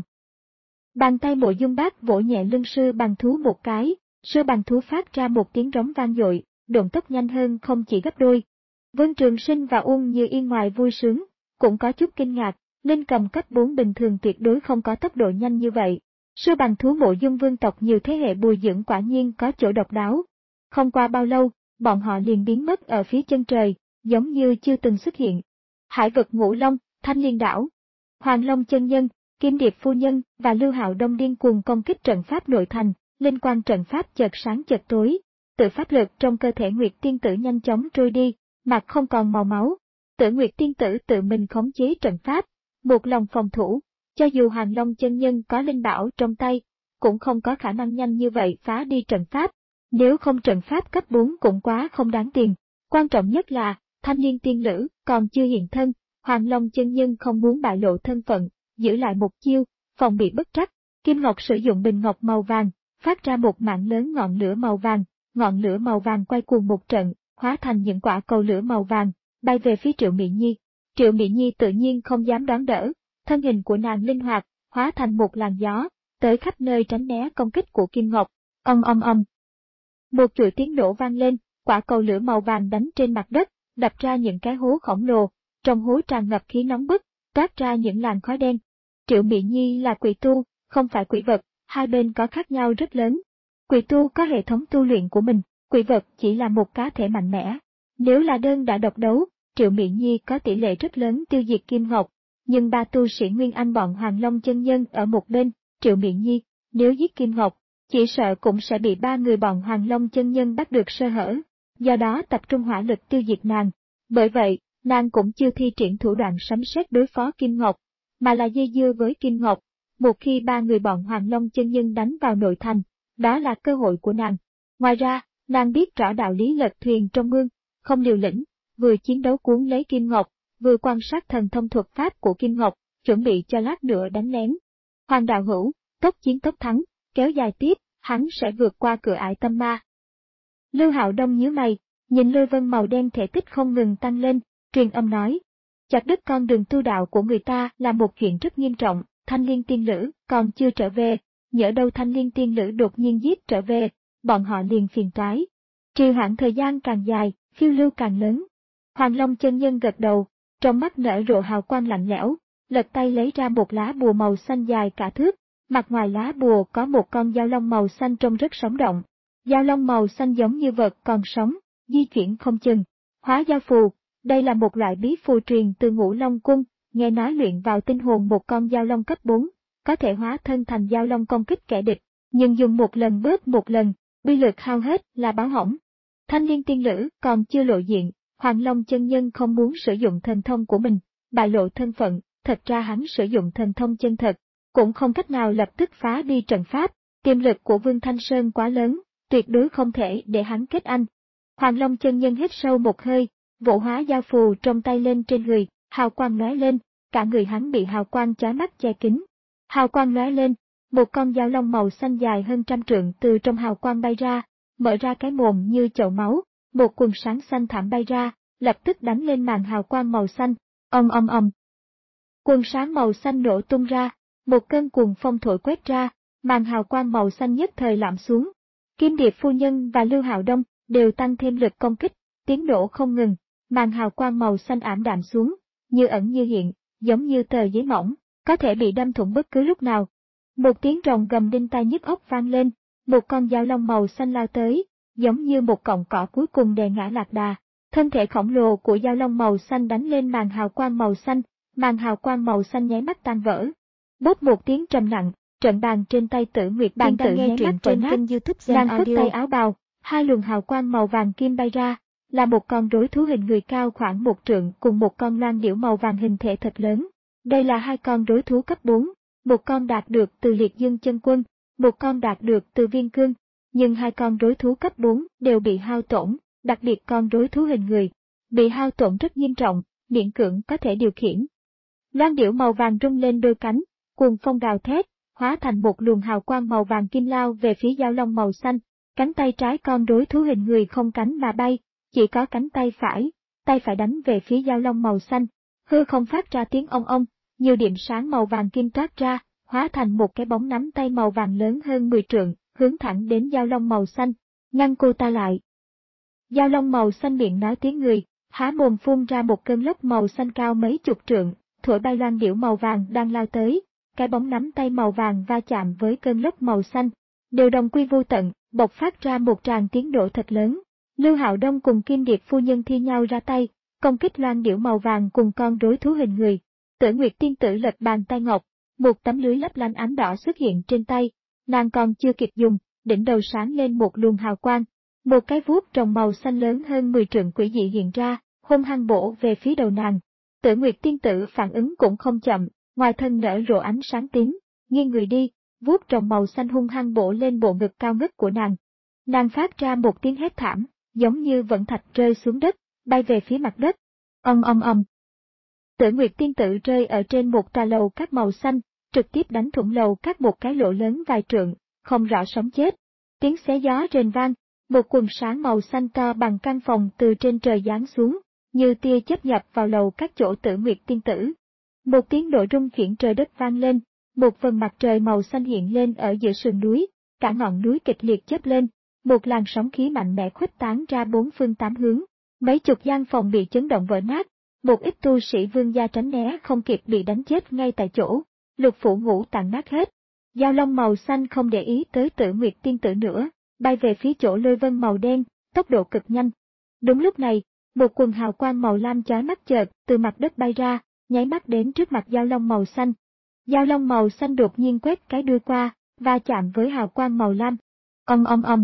Bàn tay Mộ Dung Bác vỗ nhẹ lưng sư bằng thú một cái, sư bằng thú phát ra một tiếng rống vang dội, độn tốc nhanh hơn không chỉ gấp đôi. Vương Trường Sinh và Uông Như Yên ngoài vui sướng, cũng có chút kinh ngạc, linh cầm cấp bốn bình thường tuyệt đối không có tốc độ nhanh như vậy. Sư bằng thú Mộ Dung vương tộc nhiều thế hệ bồi dưỡng quả nhiên có chỗ độc đáo. Không qua bao lâu, bọn họ liền biến mất ở phía chân trời, giống như chưa từng xuất hiện. Hải vực Ngũ Long, Thanh Liên đảo. Hoàng Long chân nhân, Kim Điệp phu nhân và Lưu Hạo Đông điên cuồng công kích trận pháp nội thành, linh quang trận pháp chợt sáng chợt tối. Tự pháp lực trong cơ thể Nguyệt Tiên Tử nhanh chóng trôi đi, mặt không còn màu máu. Tử Nguyệt Tiên Tử tự mình khống chế trận pháp, một lòng phòng thủ. Cho dù Hoàng Long chân nhân có linh bảo trong tay, cũng không có khả năng nhanh như vậy phá đi trận pháp. Nếu không trận pháp cấp bốn cũng quá không đáng tiền. Quan trọng nhất là, Thanh Liên tiên lữ còn chưa hiện thân, Hoàng Long chân nhân không muốn bại lộ thân phận, giữ lại một chiêu, phòng bị bất trắc. Kim Ngọc sử dụng bình ngọc màu vàng, phát ra một mạng lớn ngọn lửa màu vàng, ngọn lửa màu vàng quay cuồng một trận, hóa thành những quả cầu lửa màu vàng, bay về phía Triệu Mị Nhi. Triệu Mị Nhi tự nhiên không dám đón đỡ. Thân hình của nàng linh hoạt, hóa thành một làn gió, tới khắp nơi tránh né công kích của Kim Ngọc. Ong ong ong. Một chuỗi tiếng nổ vang lên, quả cầu lửa màu vàng đánh trên mặt đất, đập ra những cái hố khổng lồ, trong hố tràn ngập khí nóng bức, toát ra những làn khói đen. Triệu Mị Nhi là quỷ tu, không phải quỷ vật, hai bên có khác nhau rất lớn. Quỷ tu có hệ thống tu luyện của mình, quỷ vật chỉ là một cá thể mạnh mẽ. Nếu là đơn đã độc đấu, Triệu Mị Nhi có tỷ lệ rất lớn tiêu diệt Kim Ngọc. Nhưng ba tu sĩ Nguyên Anh bọn Hoàng Long chân nhân ở một bên, Triệu Mị Nhi, nếu giết Kim Ngọc, chỉ sợ cũng sẽ bị ba người bọn Hoàng Long chân nhân bắt được sơ hở, do đó tập trung hỏa lực tiêu diệt nàng. Bởi vậy, nàng cũng chưa thi triển thủ đoạn sấm sét đối phó Kim Ngọc, mà là dây dưa với Kim Ngọc. Một khi ba người bọn Hoàng Long chân nhân đánh vào nội thành, đó là cơ hội của nàng. Ngoài ra, nàng biết rõ đạo lý lật thuyền trong mương, không liều lĩnh, vừa chiến đấu cuốn lấy Kim Ngọc, vừa quan sát thần thông thuật pháp của Kim Ngọc, chuẩn bị cho lát nữa đánh lén. Hoàng đạo hữu, tốc chiến tốc thắng, kéo dài tiếp, hắn sẽ vượt qua cửa ải tâm ma. Lưu Hạo Đông nhíu mày, nhìn lôi vân màu đen thể tích không ngừng tăng lên, truyền âm nói. Chặt đứt con đường tu đạo của người ta là một chuyện rất nghiêm trọng, Thanh Liên tiên lữ còn chưa trở về, nhỡ đâu Thanh Liên tiên lữ đột nhiên giết trở về, bọn họ liền phiền toái. Trì hoãn thời gian càng dài, phiêu lưu càng lớn. Hoàng Long chân nhân gật đầu, trong mắt nở rộ hào quang lạnh lẽo, lật tay lấy ra một lá bùa màu xanh dài cả thước, mặt ngoài lá bùa có một con dao long màu xanh trông rất sống động. Dao long màu xanh giống như vật còn sống, di chuyển không chừng. Hóa dao phù, đây là một loại bí phù truyền từ Ngũ Long cung, nghe nói luyện vào tinh hồn một con dao long cấp bốn, có thể hóa thân thành dao long công kích kẻ địch, nhưng dùng một lần bớt một lần, uy lực hao hết là báo hỏng. Thanh Liên tiên lữ còn chưa lộ diện, Hoàng Long chân nhân không muốn sử dụng thần thông của mình, bại lộ thân phận, thật ra hắn sử dụng thần thông chân thật, cũng không cách nào lập tức phá đi trận pháp, tiềm lực của Vương Thanh Sơn quá lớn, tuyệt đối không thể để hắn kết anh. Hoàng Long chân nhân hít sâu một hơi, vỗ hóa dao phù trong tay lên trên người, hào quang lóe lên, cả người hắn bị hào quang chói mắt che kín. Hào quang lóe lên, một con dao long màu xanh dài hơn trăm trượng từ trong hào quang bay ra, mở ra cái mồm như chậu máu, một quần sáng xanh thảm bay ra, lập tức đánh lên màn hào quang màu xanh, ong ong ong. Quần sáng màu xanh nổ tung ra, một cơn cuồng phong thổi quét ra, màn hào quang màu xanh nhất thời lạm xuống. Kim Điệp phu nhân và Lưu Hạo Đông đều tăng thêm lực công kích, tiếng nổ không ngừng, màn hào quang màu xanh ảm đạm xuống, như ẩn như hiện, giống như tờ giấy mỏng, có thể bị đâm thủng bất cứ lúc nào. Một tiếng rồng gầm đinh tai nhức óc vang lên, một con dao long màu xanh lao tới, giống như một cọng cỏ cuối cùng đè ngã lạc đà. Thân thể khổng lồ của dao long màu xanh đánh lên màn hào quang màu xanh, màn hào quang màu xanh nháy mắt tan vỡ. Bốp một tiếng trầm nặng, trận bàn trên tay Tử Nguyệt Tiên Tử nháy mắt trên kênh YouTube Gen Audio. Phất tay áo bào, hai luồng hào quang màu vàng kim bay ra, là một con rối thú hình người cao khoảng một trượng cùng một con loan điểu màu vàng hình thể thật lớn. Đây là hai con rối thú cấp bốn, một con đạt được từ Liệt Dương Chân Quân, một con đạt được từ Viên Cương, nhưng hai con rối thú cấp bốn đều bị hao tổn, đặc biệt con rối thú hình người, bị hao tổn rất nghiêm trọng, miễn cưỡng có thể điều khiển. Loan điểu màu vàng rung lên đôi cánh, cuồng phong gào thét, hóa thành một luồng hào quang màu vàng kim lao về phía dao long màu xanh. Cánh tay trái con rối thú hình người không cánh mà bay, chỉ có cánh tay phải, tay phải đánh về phía dao long màu xanh. Hư không phát ra tiếng ong ong, nhiều điểm sáng màu vàng kim toát ra, hóa thành một cái bóng nắm tay màu vàng lớn hơn mười trượng, hướng thẳng đến dao long màu xanh, ngăn cô ta lại. Dao long màu xanh miệng nói tiếng người, há mồm phun ra một cơn lốc màu xanh cao mấy chục trượng, thổi bay loan điểu màu vàng đang lao tới. Cái bóng nắm tay màu vàng va chạm với cơn lốc màu xanh, đều đồng quy vô tận, bộc phát ra một tràng tiếng nổ thật lớn. Lưu Hạo Đông cùng Kim Điệp phu nhân thi nhau ra tay, công kích loan điểu màu vàng cùng con rối thú hình người. Tử Nguyệt Tiên Tử lật bàn tay ngọc, một tấm lưới lấp lánh ánh đỏ xuất hiện trên tay, nàng còn chưa kịp dùng, đỉnh đầu sáng lên một luồng hào quang, một cái vuốt rồng màu xanh lớn hơn mười trượng quỷ dị hiện ra, hung hăng bổ về phía đầu nàng. Tử Nguyệt Tiên Tử phản ứng cũng không chậm, ngoài thân nở rộ ánh sáng tím, nghiêng người đi, vuốt rồng màu xanh hung hăng bổ lên bộ ngực cao ngất của nàng. Nàng phát ra một tiếng hét thảm, giống như vận thạch rơi xuống đất, bay về phía mặt đất. Ong ong ong. Tử Nguyệt Tiên Tử rơi ở trên một tòa lầu cát màu xanh, trực tiếp đánh thủng lầu cát một cái lỗ lớn vài trượng, không rõ sống chết. Tiếng xé gió rền vang, một quần sáng màu xanh to bằng căn phòng từ trên trời giáng xuống, như tia chớp nhập vào lầu các chỗ Tử Nguyệt Tiên Tử. Một tiếng nổ rung chuyển trời đất vang lên, một vầng mặt trời màu xanh hiện lên ở giữa sườn núi, cả ngọn núi kịch liệt chớp lên, một làn sóng khí mạnh mẽ khuếch tán ra bốn phương tám hướng, mấy chục gian phòng bị chấn động vỡ nát, một ít tu sĩ vương gia tránh né không kịp bị đánh chết ngay tại chỗ, lục phủ ngũ tạng nát hết. Dao long màu xanh không để ý tới Tử Nguyệt Tiên Tử nữa, bay về phía chỗ lôi vân màu đen, tốc độ cực nhanh. Đúng lúc này, một quần hào quang màu lam chói mắt chợt từ mặt đất bay ra, nháy mắt đến trước mặt dao long màu xanh. Dao long màu xanh đột nhiên quét cái đuôi qua, va chạm với hào quang màu lam. Ong ong ong.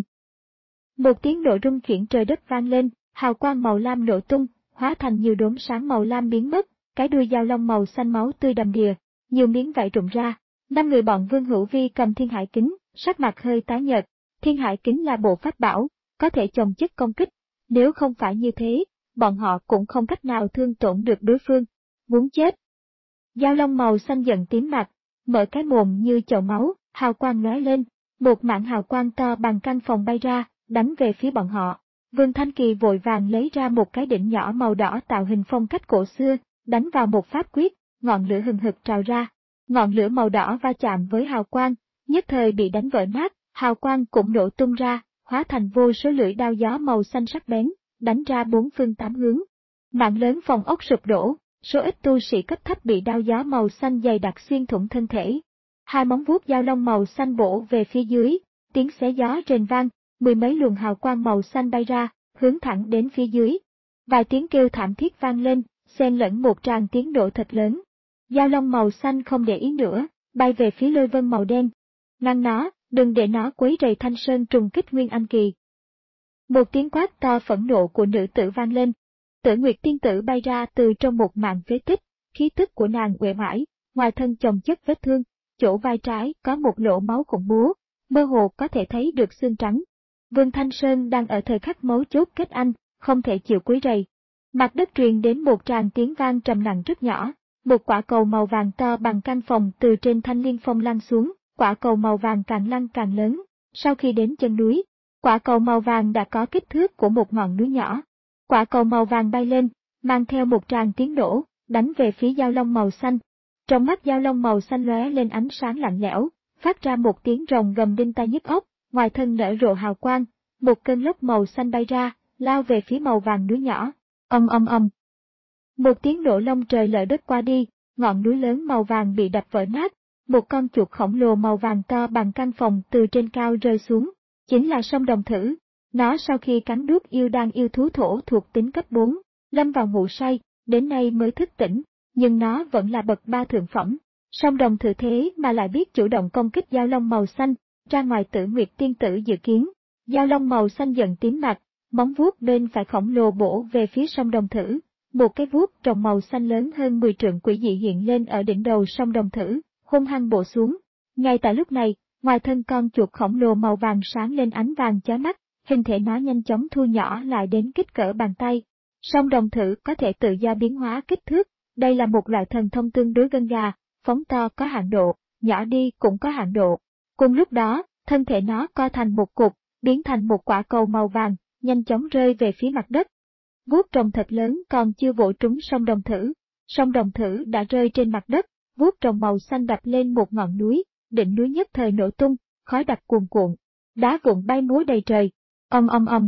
Một tiếng nổ rung chuyển trời đất vang lên, hào quang màu lam nổ tung, hóa thành nhiều đốm sáng màu lam biến mất, cái đuôi dao long màu xanh máu tươi đầm đìa, nhiều miếng vảy rụng ra. Năm người bọn Vương Hữu Vi cầm Thiên Hải Kính, sắc mặt hơi tái nhợt. Thiên Hải Kính là bộ pháp bảo, có thể chồng chất công kích, nếu không phải như thế, bọn họ cũng không cách nào thương tổn được đối phương. Muốn chết. Dao long màu xanh giận tím mặt, mở cái mồm như chậu máu, hào quang lóe lên, một mảng hào quang to bằng căn phòng bay ra, đánh về phía bọn họ. Vương Thanh Kỳ vội vàng lấy ra một cái đỉnh nhỏ màu đỏ tạo hình phong cách cổ xưa, đánh vào một pháp quyết, ngọn lửa hừng hực trào ra. Ngọn lửa màu đỏ va chạm với hào quang, nhất thời bị đánh vỡ nát, hào quang cũng nổ tung ra, hóa thành vô số lưỡi đao gió màu xanh sắc bén, đánh ra bốn phương tám hướng. Mạng lớn phòng ốc sụp đổ, số ít tu sĩ cấp thấp bị đao gió màu xanh dày đặc xuyên thủng thân thể. Hai móng vuốt dao long màu xanh bổ về phía dưới, tiếng xé gió rền vang, mười mấy luồng hào quang màu xanh bay ra, hướng thẳng đến phía dưới. Vài tiếng kêu thảm thiết vang lên, xen lẫn một tràng tiếng nổ thật lớn. Dao long màu xanh không để ý nữa, bay về phía lôi vân màu đen. Ngăn nó, đừng để nó quấy rầy Thanh Sơn trùng kích Nguyên Anh Kỳ. Một tiếng quát to phẫn nộ của nữ tử vang lên. Tử Nguyệt Tiên Tử bay ra từ trong một màn phế tích, khí tức của nàng uể oải, ngoài thân chồng chất vết thương, chỗ vai trái có một lỗ máu khủng bố, mơ hồ có thể thấy được xương trắng. Vương Thanh Sơn đang ở thời khắc mấu chốt kết anh, không thể chịu quấy rầy. Mặt đất truyền đến một tràng tiếng vang trầm nặng rất nhỏ. Một quả cầu màu vàng to bằng căn phòng từ trên Thanh Liên Phong lăn xuống, quả cầu màu vàng càng lăn càng lớn. Sau khi đến chân núi, quả cầu màu vàng đã có kích thước của một ngọn núi nhỏ. Quả cầu màu vàng bay lên, mang theo một tràng tiếng nổ, đánh về phía dao long màu xanh. Trong mắt dao long màu xanh lóe lên ánh sáng lạnh lẽo, phát ra một tiếng rồng gầm đinh tai nhức óc, ngoài thân nở rộ hào quang, một cơn lốc màu xanh bay ra, lao về phía màu vàng núi nhỏ. Ong ong ong. Một tiếng nổ long trời lở đất qua đi, ngọn núi lớn màu vàng bị đập vỡ nát, một con chuột khổng lồ màu vàng to bằng căn phòng từ trên cao rơi xuống, chính là sông Đồng Thử. Nó sau khi cắn nuốt yêu đan yêu thú thổ thuộc tính cấp bốn, lâm vào ngủ say, đến nay mới thức tỉnh, nhưng nó vẫn là bậc ba thượng phẩm. Sông Đồng Thử thế mà lại biết chủ động công kích dao long màu xanh, ra ngoài Tử Nguyệt tiên tử dự kiến. Dao long màu xanh dần tím mặt, móng vuốt bên phải khổng lồ bổ về phía sông Đồng Thử. Một cái vuốt rồng màu xanh lớn hơn mười trượng quỷ dị hiện lên ở đỉnh đầu sông Đồng Thử, hung hăng bổ xuống. Ngay tại lúc này, ngoài thân con chuột khổng lồ màu vàng sáng lên ánh vàng chói mắt, hình thể nó nhanh chóng thu nhỏ lại đến kích cỡ bàn tay. Sông Đồng Thử có thể tự do biến hóa kích thước, đây là một loại thần thông tương đối gân gà, phóng to có hạn độ, nhỏ đi cũng có hạn độ. Cùng lúc đó, thân thể nó co thành một cục, biến thành một quả cầu màu vàng, nhanh chóng rơi về phía mặt đất. Vuốt rồng thật lớn còn chưa vỗ trúng sông Đồng Thử, sông Đồng Thử đã rơi trên mặt đất, vuốt rồng màu xanh đập lên một ngọn núi, đỉnh núi nhất thời nổ tung, khói đặc cuồn cuộn, đá vụn bay múa đầy trời. Ầm ầm ầm.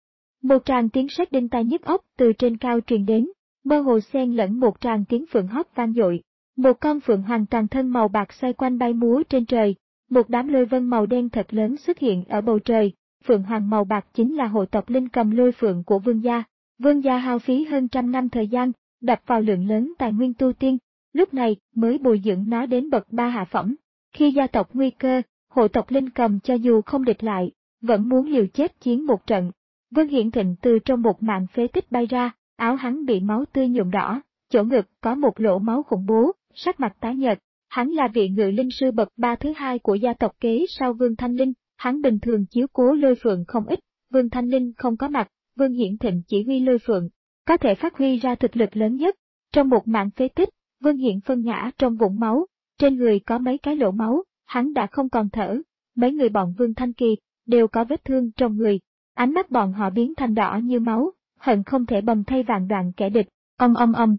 Một tràng tiếng sét đinh tai nhức óc từ trên cao truyền đến, mơ hồ xen lẫn một tràng tiếng phượng hót vang dội. Một con phượng hoàng toàn thân màu bạc xoay quanh bay múa trên trời, một đám lôi vân màu đen thật lớn xuất hiện ở bầu trời. Phượng hoàng màu bạc chính là hộ tộc linh cầm lôi phượng của vương gia. Vương gia hao phí hơn trăm năm thời gian, đập vào lượng lớn tài nguyên tu tiên, lúc này mới bồi dưỡng nó đến bậc ba hạ phẩm. Khi gia tộc nguy cơ, hộ tộc linh cầm cho dù không địch lại, vẫn muốn liều chết chiến một trận. Vương Hiển Thịnh từ trong một màn phế tích bay ra, áo hắn bị máu tươi nhuộm đỏ, chỗ ngực có một lỗ máu khủng bố, sắc mặt tái nhợt. Hắn là vị ngự linh sư bậc ba thứ hai của gia tộc kế sau Vương Thanh Linh, hắn bình thường chiếu cố lôi phượng không ít, Vương Thanh Linh không có mặt, Vương Hiển Thịnh chỉ huy lôi phượng, có thể phát huy ra thực lực lớn nhất. Trong một màn phế tích, Vương Hiển phân ngã trong vũng máu, trên người có mấy cái lỗ máu, hắn đã không còn thở. Mấy người bọn Vương Thanh Kỳ đều có vết thương trong người, ánh mắt bọn họ biến thành đỏ như máu, hận không thể bầm thay vạn đoạn kẻ địch. Ầm ầm ầm.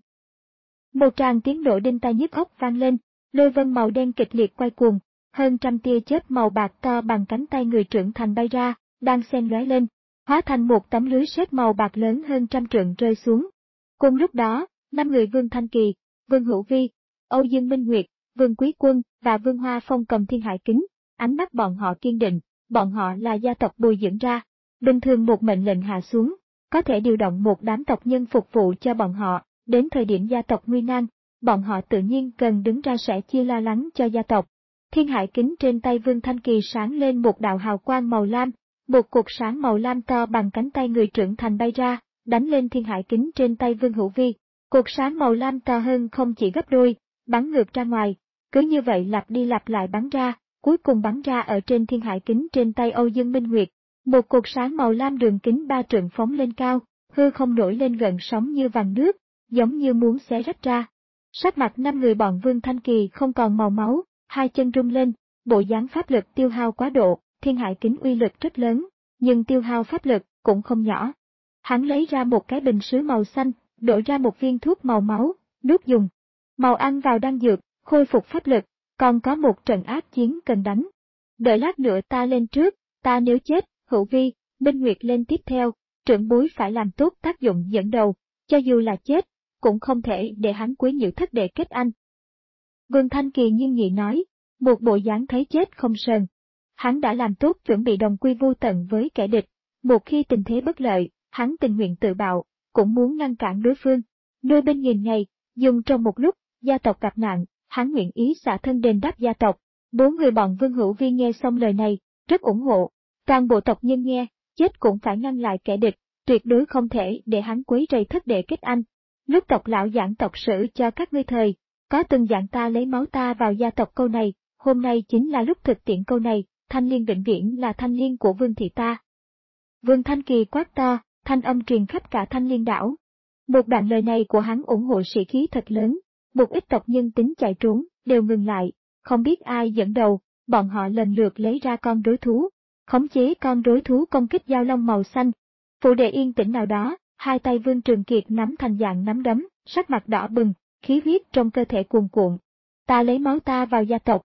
Một tràng tiếng nổ đinh tai nhức óc vang lên, lôi vân màu đen kịch liệt quay cuồng, hơn trăm tia chớp màu bạc to bằng cánh tay người trưởng thành bay ra, đang xen lóe lên, hóa thành một tấm lưới sét màu bạc lớn hơn trăm trượng rơi xuống. Cùng lúc đó, năm người Vương Thanh Kỳ, Vương Hữu Vi, Âu Dương Minh Nguyệt, Vương Quý Quân và Vương Hoa Phong cầm thiên hải kính, ánh mắt bọn họ kiên định, bọn họ là gia tộc bồi dưỡng ra. Bình thường một mệnh lệnh hạ xuống, có thể điều động một đám tộc nhân phục vụ cho bọn họ, đến thời điểm gia tộc nguy nan, bọn họ tự nhiên cần đứng ra sẻ chia lo lắng cho gia tộc. Thiên hải kính trên tay Vương Thanh Kỳ sáng lên một đạo hào quang màu lam, một cột sáng màu lam to bằng cánh tay người trưởng thành bay ra, đánh lên thiên hải kính trên tay Vương Hữu Vi. Cột sáng màu lam to hơn không chỉ gấp đôi, bắn ngược ra ngoài, cứ như vậy lặp đi lặp lại bắn ra, cuối cùng bắn ra ở trên thiên hải kính trên tay Âu Dương Minh Nguyệt. Một cột sáng màu lam đường kính ba trượng phóng lên cao, hư không nổi lên gần sóng như vàng nước, giống như muốn xé rách ra. Sắc mặt năm người bọn Vương Thanh Kỳ không còn màu máu, hai chân rung lên, bộ dáng pháp lực tiêu hao quá độ, thiên hải kính uy lực rất lớn, nhưng tiêu hao pháp lực cũng không nhỏ. Hắn lấy ra một cái bình sứ màu xanh, đổ ra một viên thuốc màu máu, nuốt dùng. Màu ăn vào đan dược, khôi phục pháp lực, còn có một trận ác chiến cần đánh. Đợi lát nữa ta lên trước, ta nếu chết, Hữu Vi, Minh Nguyệt lên tiếp theo, trưởng bối phải làm tốt tác dụng dẫn đầu, cho dù là chết, cũng không thể để hắn quấy nhiễu thất đệ kết anh. Vương Thanh Kỳ nghiêm nghị nói, một bộ dáng thấy chết không sờn. Hắn đã làm tốt chuẩn bị đồng quy vô tận với kẻ địch, một khi tình thế bất lợi, hắn tình nguyện tự bạo, cũng muốn ngăn cản đối phương. Nuôi bên nghìn ngày, dùng trong một lúc, gia tộc gặp nạn, hắn nguyện ý xả thân đền đáp gia tộc. Bốn người bọn Vương Hữu Vi nghe xong lời này, rất ủng hộ. Toàn bộ tộc nhân nghe, chết cũng phải ngăn lại kẻ địch, tuyệt đối không thể để hắn quấy rầy thất đệ kết anh. Lúc tộc lão giảng tộc sử cho các ngươi thời, có từng giảng ta lấy máu ta vào gia tộc câu này, hôm nay chính là lúc thực tiễn câu này, Thanh Liên vĩnh viễn là Thanh Liên của Vương thị ta. Vương Thanh Kỳ quát to, thanh âm truyền khắp cả Thanh Liên đảo. Một đoạn lời này của hắn ủng hộ sĩ khí thật lớn, một ít tộc nhân tính chạy trốn, đều ngừng lại, không biết ai dẫn đầu, bọn họ lần lượt lấy ra con rối thú, khống chế con rối thú công kích dao long màu xanh. Phụ đệ yên tĩnh nào đó, hai tay Vương Trường Kiệt nắm thành dạng nắm đấm, sắc mặt đỏ bừng, khí huyết trong cơ thể cuồn cuộn. Ta lấy máu ta vào gia tộc.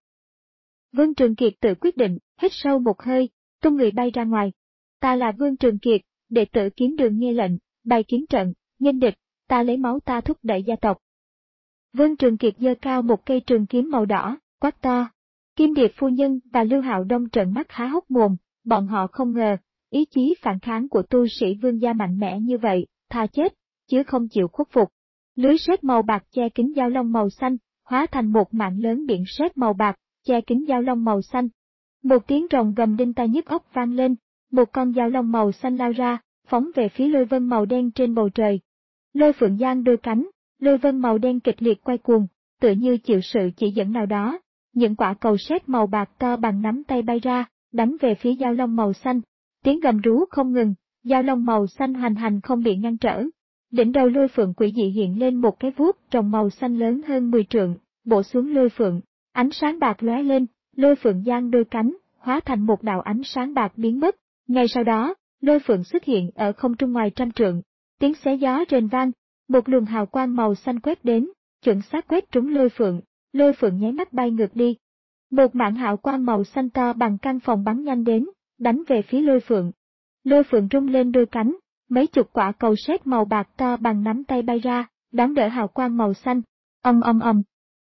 Vương Trường Kiệt tự quyết định, hít sâu một hơi, tung người bay ra ngoài. Ta là Vương Trường Kiệt, đệ tử Kiếm Đường nghe lệnh, bày kiếm trận, nghênh địch, ta lấy máu ta thúc đẩy gia tộc. Vương Trường Kiệt giơ cao một cây trường kiếm màu đỏ, quát to. Kim Điệp phu nhân và Lưu Hạo Đông trợn mắt há hốc mồm, bọn họ không ngờ, ý chí phản kháng của tu sĩ Vương gia mạnh mẽ như vậy, thà chết, chứ không chịu khuất phục. Lưới sét màu bạc che kín dao long màu xanh, hóa thành một mạng lớn biển sét màu bạc, che kín dao long màu xanh. Một tiếng rồng gầm đinh tai nhức óc vang lên, một con dao long màu xanh lao ra, phóng về phía lôi vân màu đen trên bầu trời. Lôi phượng giang đôi cánh, lôi vân màu đen kịch liệt quay cuồng, tựa như chịu sự chỉ dẫn nào đó. Những quả cầu sét màu bạc to bằng nắm tay bay ra, đánh về phía dao long màu xanh. Tiếng gầm rú không ngừng, dao long màu xanh hoành hành không bị ngăn trở. Đỉnh đầu lôi phượng quỷ dị hiện lên một cái vuốt rồng màu xanh lớn hơn mười trượng, bổ xuống lôi phượng, ánh sáng bạc lóe lên, lôi phượng giang đôi cánh, hóa thành một đạo ánh sáng bạc biến mất. Ngay sau đó, lôi phượng xuất hiện ở không trung ngoài trăm trượng, tiếng xé gió rền vang, một luồng hào quang màu xanh quét đến, chuẩn xác quét trúng lôi phượng, lôi phượng nháy mắt bay ngược đi. Một mảng hào quang màu xanh to bằng căn phòng bắn nhanh đến, đánh về phía lôi phượng. Lôi phượng rung lên đôi cánh, mấy chục quả cầu sét màu bạc to bằng nắm tay bay ra, đón đỡ hào quang màu xanh. Ầm ầm ầm.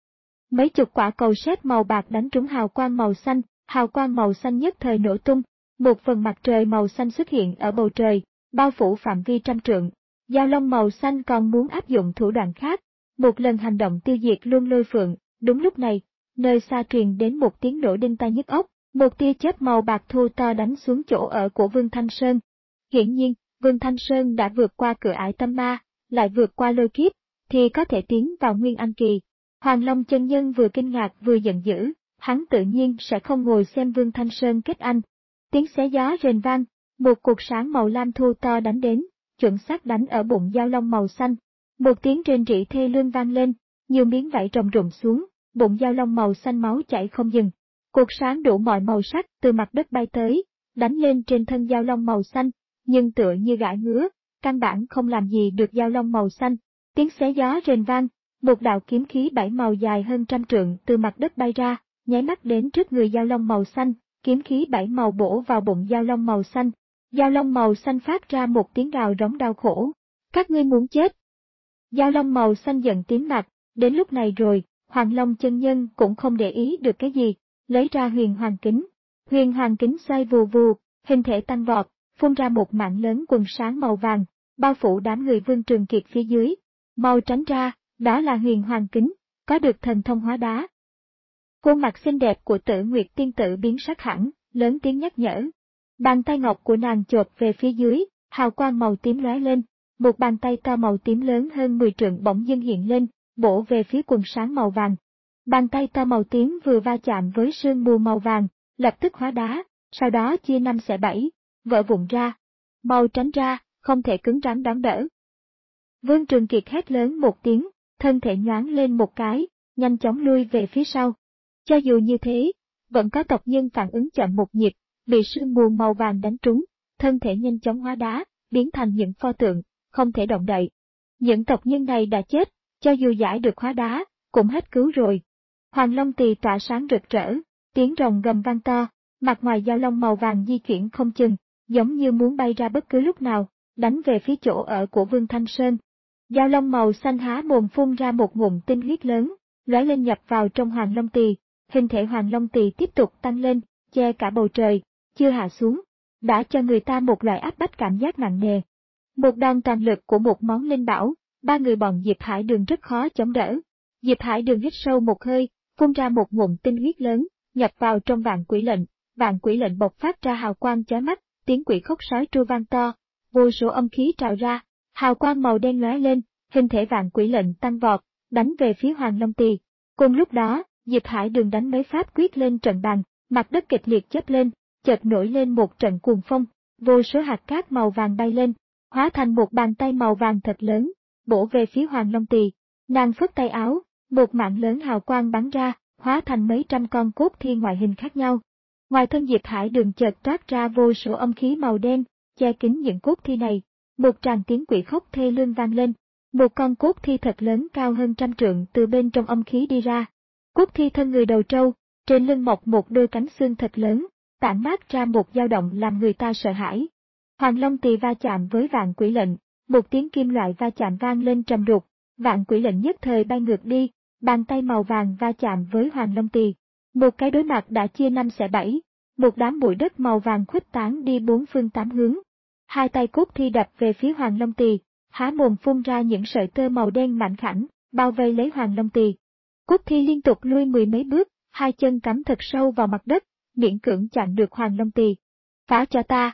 Mấy chục quả cầu sét màu bạc đánh trúng hào quang màu xanh, hào quang màu xanh nhất thời nổ tung, một phần mặt trời màu xanh xuất hiện ở bầu trời, bao phủ phạm vi trăm trượng. Dao long màu xanh còn muốn áp dụng thủ đoạn khác, một lần hành động tiêu diệt luôn lôi phượng. Đúng lúc này, nơi xa truyền đến một tiếng nổ đinh tai nhức óc, một tia chớp màu bạc thô to đánh xuống chỗ ở của Vương Thanh Sơn. Hiển nhiên, Vương Thanh Sơn đã vượt qua cửa ải tâm ma, lại vượt qua lôi kiếp, thì có thể tiến vào Nguyên Anh kỳ. Hoàng Long chân nhân vừa kinh ngạc vừa giận dữ, hắn tự nhiên sẽ không ngồi xem Vương Thanh Sơn kết anh. Tiếng xé gió rền vang, một cột sáng màu lam thô to đánh đến, chuẩn xác đánh ở bụng dao long màu xanh. Một tiếng rên rỉ thê lương vang lên, nhiều miếng vảy rồng rụng xuống, bụng dao long màu xanh máu chảy không dừng. Cột sáng đủ mọi màu sắc từ mặt đất bay tới, đánh lên trên thân dao long màu xanh, nhưng tựa như gãi ngứa, căn bản không làm gì được dao long màu xanh. Tiếng xé gió rền vang, một đạo kiếm khí bảy màu dài hơn trăm trượng từ mặt đất bay ra, nháy mắt đến trước người dao long màu xanh, kiếm khí bảy màu bổ vào bụng dao long màu xanh. Dao long màu xanh phát ra một tiếng gào rống đau khổ. Các ngươi muốn chết. Dao long màu xanh giận tím mặt, đến lúc này rồi, Hoàng Long chân nhân cũng không để ý được cái gì, lấy ra huyền hoàng kính. Huyền hoàng kính xoay vù vù, hình thể tăng vọt, phun ra một mảng lớn quần sáng màu vàng, bao phủ đám người Vương Trường Kiệt phía dưới. Mau tránh ra, đó là huyền hoàng kính, có được thần thông hóa đá. Khuôn mặt xinh đẹp của Tử Nguyệt tiên tử biến sắc hẳn, lớn tiếng nhắc nhở. Bàn tay ngọc của nàng chộp về phía dưới, hào quang màu tím lóe lên, một bàn tay to màu tím lớn hơn mười trượng bỗng dưng hiện lên, bổ về phía quần sáng màu vàng. Bàn tay to màu tím vừa va chạm với sương mù màu vàng, lập tức hóa đá, sau đó chia năm xẻ bảy, vỡ vụn ra. Mau tránh ra, không thể cứng rắn đón đỡ. Vương Trường Kiệt hét lớn một tiếng, thân thể nhoáng lên một cái, nhanh chóng lui về phía sau. Cho dù như thế, vẫn có tộc nhân phản ứng chậm một nhịp, bị sương mù màu vàng đánh trúng, thân thể nhanh chóng hóa đá, biến thành những pho tượng, không thể động đậy. Những tộc nhân này đã chết, cho dù giải được hóa đá, cũng hết cứu rồi. Hoàng Long Tỳ tỏa sáng rực rỡ, tiếng rồng gầm vang to, mặt ngoài dao long màu vàng di chuyển không chừng, giống như muốn bay ra bất cứ lúc nào, đánh về phía chỗ ở của Vương Thanh Sơn. Dao long màu xanh há mồm phun ra một ngụm tinh huyết lớn, lóe lên nhập vào trong Hoàng Long Tỳ, hình thể Hoàng Long Tỳ tiếp tục tăng lên, che cả bầu trời, chưa hạ xuống, đã cho người ta một loại áp bách cảm giác nặng nề. Một đòn toàn lực của một món linh bảo, ba người bọn Diệp Hải Đường rất khó chống đỡ. Diệp Hải Đường hít sâu một hơi, phun ra một ngụm tinh huyết lớn, nhập vào trong vạn quỷ lệnh, vạn quỷ lệnh bộc phát ra hào quang chói mắt, tiếng quỷ khóc sói tru vang to, vô số âm khí trào ra, hào quang màu đen lóe lên, hình thể vạn quỷ lệnh tăng vọt, đánh về phía Hoàng Long Tỳ. Cùng lúc đó, Diệp Hải Đường đánh mấy pháp quyết lên trận bàn, mặt đất kịch liệt chớp lên, chợt nổi lên một trận cuồng phong, vô số hạt cát màu vàng bay lên, hóa thành một bàn tay màu vàng thật lớn, bổ về phía Hoàng Long Tỳ. Nàng phất tay áo, một mảng lớn hào quang bắn ra, hóa thành mấy trăm con cốt thi ngoại hình khác nhau. Ngoài thân Diệp Hải Đường chợt toát ra vô số âm khí màu đen, che kín những cốt thi này. Một tràng tiếng quỷ khóc thê lương vang lên, một con cốt thi thật lớn cao hơn trăm trượng từ bên trong âm khí đi ra. Cốt thi thân người đầu trâu, trên lưng mọc một đôi cánh xương thật lớn, tản mát ra một dao động làm người ta sợ hãi. Hoàng Long Tỳ va chạm với vạn quỷ lệnh, một tiếng kim loại va chạm vang lên trầm đục, vạn quỷ lệnh nhất thời bay ngược đi, bàn tay màu vàng va chạm với Hoàng Long Tỳ. Một cái đối mặt đã chia năm xẻ bảy, một đám bụi đất màu vàng khuếch tán đi bốn phương tám hướng. Hai tay Cốt Thi đập về phía Hoàng Long Tỳ, há mồm phun ra những sợi tơ màu đen mảnh khảnh, bao vây lấy Hoàng Long Tỳ. Cốt Thi liên tục lui mười mấy bước, hai chân cắm thật sâu vào mặt đất, miễn cưỡng chặn được Hoàng Long Tỳ. Phá cho ta!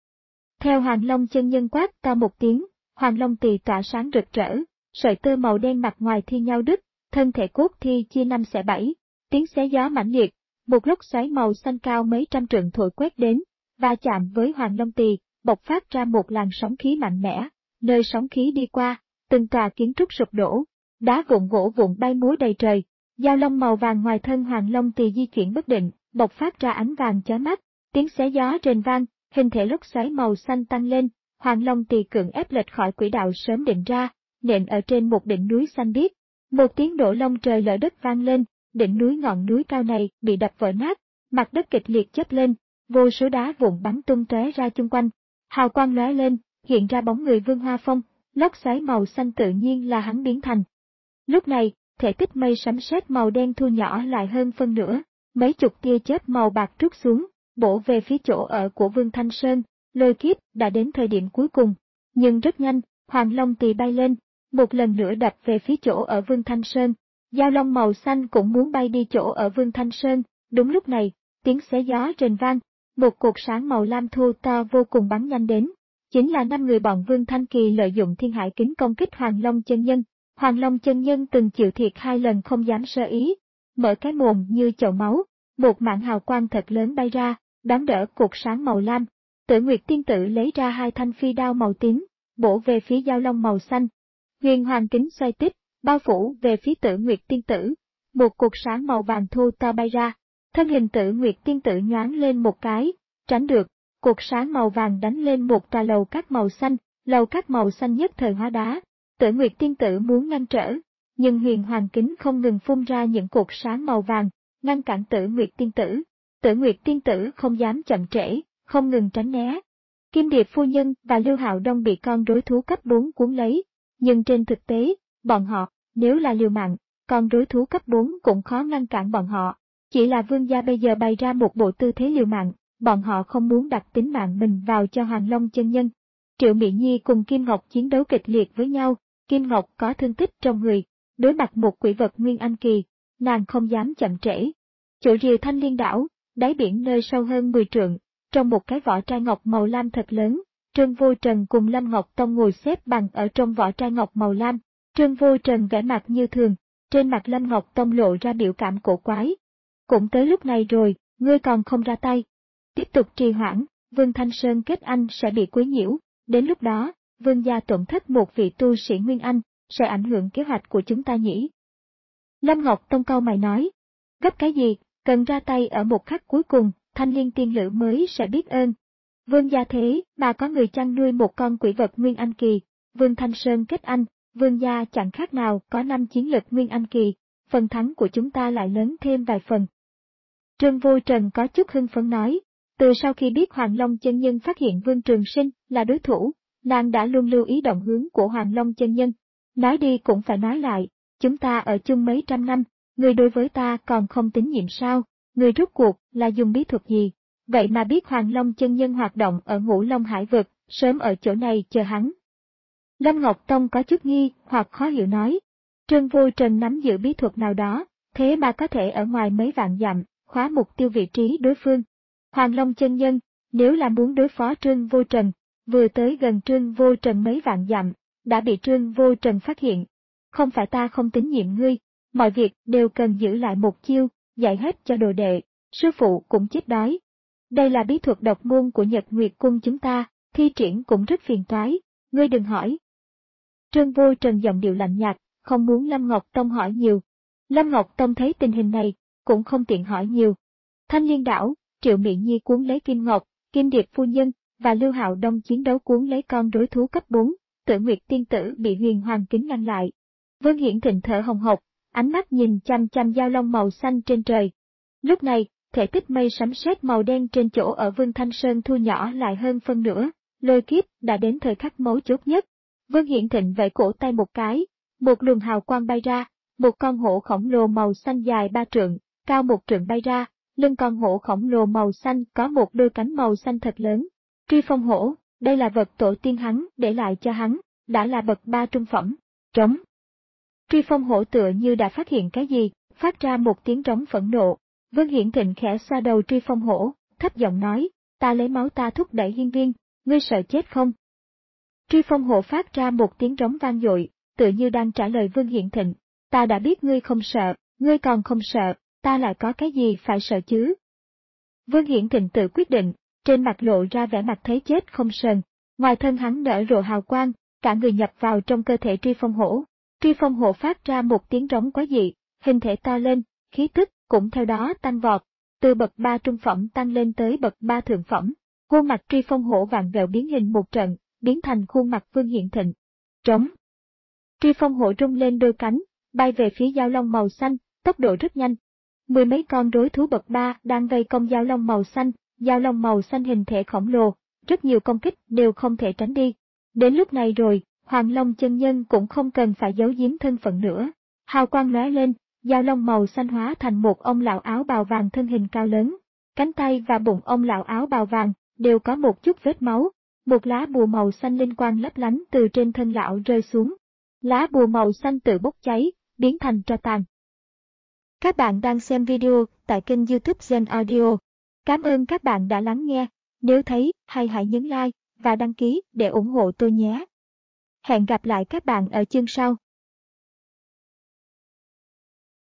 Theo Hoàng Long chân nhân quát to một tiếng, Hoàng Long Tỳ tỏa sáng rực rỡ, sợi tơ màu đen mặt ngoài thi nhau đứt, thân thể Cốt Thi chia năm xẻ bảy, tiếng xé gió mãnh liệt, một lốc xoáy màu xanh cao mấy trăm trượng thổi quét đến, va chạm với Hoàng Long Tỳ, bộc phát ra một làn sóng khí mạnh mẽ, nơi sóng khí đi qua, từng tòa kiến trúc sụp đổ, đá vụn gỗ vụn bay múa đầy trời, dao long màu vàng ngoài thân Hoàng Long Tỳ di chuyển bất định, bộc phát ra ánh vàng chói mắt, tiếng xé gió rền vang, hình thể lốc xoáy màu xanh tăng lên, Hoàng Long Tỳ cưỡng ép lệch khỏi quỹ đạo sớm định ra, nện ở trên một đỉnh núi xanh biếc. Một tiếng nổ long trời lở đất vang lên, đỉnh núi ngọn núi cao này bị đập vỡ nát, mặt đất kịch liệt chớp lên, vô số đá vụn bắn tung tóe ra chung quanh. Hào quang lóe lên, hiện ra bóng người Vương Hoa Phong, lốc xoáy màu xanh tự nhiên là hắn biến thành. Lúc này, thể tích mây sấm sét màu đen thu nhỏ lại hơn phân nửa, mấy chục tia chớp màu bạc trút xuống, bổ về phía chỗ ở của Vương Thanh Sơn. Lôi kiếp đã đến thời điểm cuối cùng, nhưng rất nhanh, Hoàng Long Tỳ bay lên, một lần nữa đập về phía chỗ ở Vương Thanh Sơn. Dao long màu xanh cũng muốn bay đi chỗ ở Vương Thanh Sơn. Đúng lúc này, tiếng xé gió rền vang, một cột sáng màu lam thô to vô cùng bắn nhanh đến. Chính là năm người bọn Vương Thanh Kỳ lợi dụng Thiên Hải Kính công kích Hoàng Long chân nhân. Hoàng Long chân nhân từng chịu thiệt hai lần không dám sơ ý, mở cái mồm như chậu máu, một mảng hào quang thật lớn bay ra, đón đỡ cột sáng màu lam. Tử Nguyệt tiên tử lấy ra hai thanh phi đao màu tím, bổ về phía dao long màu xanh. Huyền hoàng kính xoay tít, bao phủ về phía Tử Nguyệt tiên tử. Một cột sáng màu vàng thô to bay ra, thân hình Tử Nguyệt tiên tử nhoáng lên một cái, tránh được. Cột sáng màu vàng đánh lên một tòa lầu các màu xanh, lầu các màu xanh nhất thời hóa đá. Tử Nguyệt tiên tử muốn ngăn trở, nhưng huyền hoàng kính không ngừng phun ra những cột sáng màu vàng, ngăn cản Tử Nguyệt tiên tử. Tử Nguyệt tiên tử không dám chậm trễ, không ngừng tránh né. Kim Điệp phu nhân và Lưu Hạo Đông bị con rối thú cấp bốn cuốn lấy, nhưng trên thực tế, bọn họ, nếu là liều mạng, con rối thú cấp bốn cũng khó ngăn cản bọn họ. Chỉ là Vương gia bây giờ bày ra một bộ tư thế liều mạng, bọn họ không muốn đặt tính mạng mình vào cho Hoàng Long chân nhân. Triệu Mỹ Nhi cùng Kim Ngọc chiến đấu kịch liệt với nhau, Kim Ngọc có thương tích trong người, đối mặt một quỷ vật Nguyên Anh kỳ, nàng không dám chậm trễ. Chỗ rìa Thanh Liên đảo, đáy biển nơi sâu hơn mười trượng, trong một cái vỏ trai ngọc màu lam thật lớn, Trương Vô Trần cùng Lâm Ngọc Tông ngồi xếp bằng ở trong vỏ trai ngọc màu lam. Trương Vô Trần vẻ mặt như thường, trên mặt Lâm Ngọc Tông lộ ra biểu cảm cổ quái. Cũng tới lúc này rồi, ngươi còn không ra tay. Tiếp tục trì hoãn, Vương Thanh Sơn kết anh sẽ bị quấy nhiễu, đến lúc đó, Vương gia tổn thất một vị tu sĩ Nguyên Anh, sẽ ảnh hưởng kế hoạch của chúng ta nhỉ? Lâm Ngọc Tông cau mày nói, gấp cái gì, cần ra tay ở một khắc cuối cùng, Thanh Liên tiên nữ mới sẽ biết ơn. Vương gia thế mà có người chăn nuôi một con quỷ vật Nguyên Anh kỳ, Vương Thanh Sơn kết anh, Vương gia chẳng khác nào có năm chiến lực Nguyên Anh kỳ, phần thắng của chúng ta lại lớn thêm vài phần. Trương Vô Trần có chút hưng phấn nói, từ sau khi biết Hoàng Long chân nhân phát hiện Vương Trường Sinh là đối thủ, nàng đã luôn lưu ý động hướng của Hoàng Long chân nhân. Nói đi cũng phải nói lại, chúng ta ở chung mấy trăm năm, người đối với ta còn không tín nhiệm sao, người rốt cuộc là dùng bí thuật gì, vậy mà biết Hoàng Long chân nhân hoạt động ở Ngũ Long Hải vực, sớm ở chỗ này chờ hắn. Lâm Ngọc Tông có chút nghi hoặc khó hiểu nói, Trương Vô Trần nắm giữ bí thuật nào đó, thế mà có thể ở ngoài mấy vạn dặm, khóa mục tiêu vị trí đối phương. Hoàng Long chân nhân, nếu là muốn đối phó Trương Vô Trần, vừa tới gần Trương Vô Trần mấy vạn dặm, đã bị Trương Vô Trần phát hiện. Không phải ta không tín nhiệm ngươi, mọi việc đều cần giữ lại một chiêu, dạy hết cho đồ đệ, sư phụ cũng chết đói. Đây là bí thuật độc môn của Nhật Nguyệt Cung chúng ta, thi triển cũng rất phiền toái, ngươi đừng hỏi. Trương Vô Trần giọng điệu lạnh nhạt, không muốn Lâm Ngọc Tông hỏi nhiều. Lâm Ngọc Tông thấy tình hình này, cũng không tiện hỏi nhiều. Thanh Liên đảo, Triệu Mỹ Nhi cuốn lấy Kim Ngọc, Kim Điệp phu nhân, và Lưu Hạo Đông chiến đấu cuốn lấy con đối thú cấp bốn, Tử Nguyệt tiên tử bị huyền hoàng kính ngăn lại. Vương Hiển Thịnh thở hồng hộc, ánh mắt nhìn chăm chăm dao long màu xanh trên trời. Lúc này, thể tích mây sấm sét màu đen trên chỗ ở Vương Thanh Sơn thu nhỏ lại hơn phân nửa, lôi kiếp đã đến thời khắc mấu chốt nhất. Vương Hiển Thịnh vẫy cổ tay một cái, một luồng hào quang bay ra, một con hổ khổng lồ màu xanh dài ba trượng, cao một trượng bay ra, lưng con hổ khổng lồ màu xanh có một đôi cánh màu xanh thật lớn. Truy phong hổ, đây là vật tổ tiên hắn để lại cho hắn, đã là bậc ba trung phẩm. Trống. Truy phong hổ tựa như đã phát hiện cái gì, phát ra một tiếng trống phẫn nộ. Vương Hiển Thịnh khẽ xoa đầu truy phong hổ, thấp giọng nói, ta lấy máu ta thúc đẩy hiên viên, ngươi sợ chết không? Truy phong hổ phát ra một tiếng trống vang dội, tựa như đang trả lời Vương Hiển Thịnh, ta đã biết ngươi không sợ, ngươi còn không sợ, ta lại có cái gì phải sợ chứ? Vương Hiển Thịnh tự quyết định, trên mặt lộ ra vẻ mặt thấy chết không sờn, ngoài thân hắn nở rộ hào quang, cả người nhập vào trong cơ thể truy phong hổ. Truy phong hổ phát ra một tiếng trống quái dị, hình thể to lên, khí tức cũng theo đó tăng vọt, từ bậc ba trung phẩm tăng lên tới bậc ba thượng phẩm. Khuôn mặt truy phong hổ vặn vẹo biến hình một trận, biến thành khuôn mặt Vương Hiển Thịnh. Trống. Truy phong hổ rung lên đôi cánh, bay về phía dao long màu xanh, tốc độ rất nhanh. Mười mấy con đối thú bậc ba đang vây công dao long màu xanh, dao long màu xanh hình thể khổng lồ, rất nhiều công kích đều không thể tránh đi. Đến lúc này rồi, Hoàng Long chân nhân cũng không cần phải giấu giếm thân phận nữa. Hào quang lóe lên, dao long màu xanh hóa thành một ông lão áo bào vàng thân hình cao lớn. Cánh tay và bụng ông lão áo bào vàng đều có một chút vết máu. Một lá bùa màu xanh linh quang lấp lánh từ trên thân lão rơi xuống. Lá bùa màu xanh tự bốc cháy, biến thành tro tàn. Các bạn đang xem video tại kênh YouTube Gen Audio. Cảm ơn các bạn đã lắng nghe. Nếu thấy hay hãy nhấn like và đăng ký để ủng hộ tôi nhé. Hẹn gặp lại các bạn ở chương sau.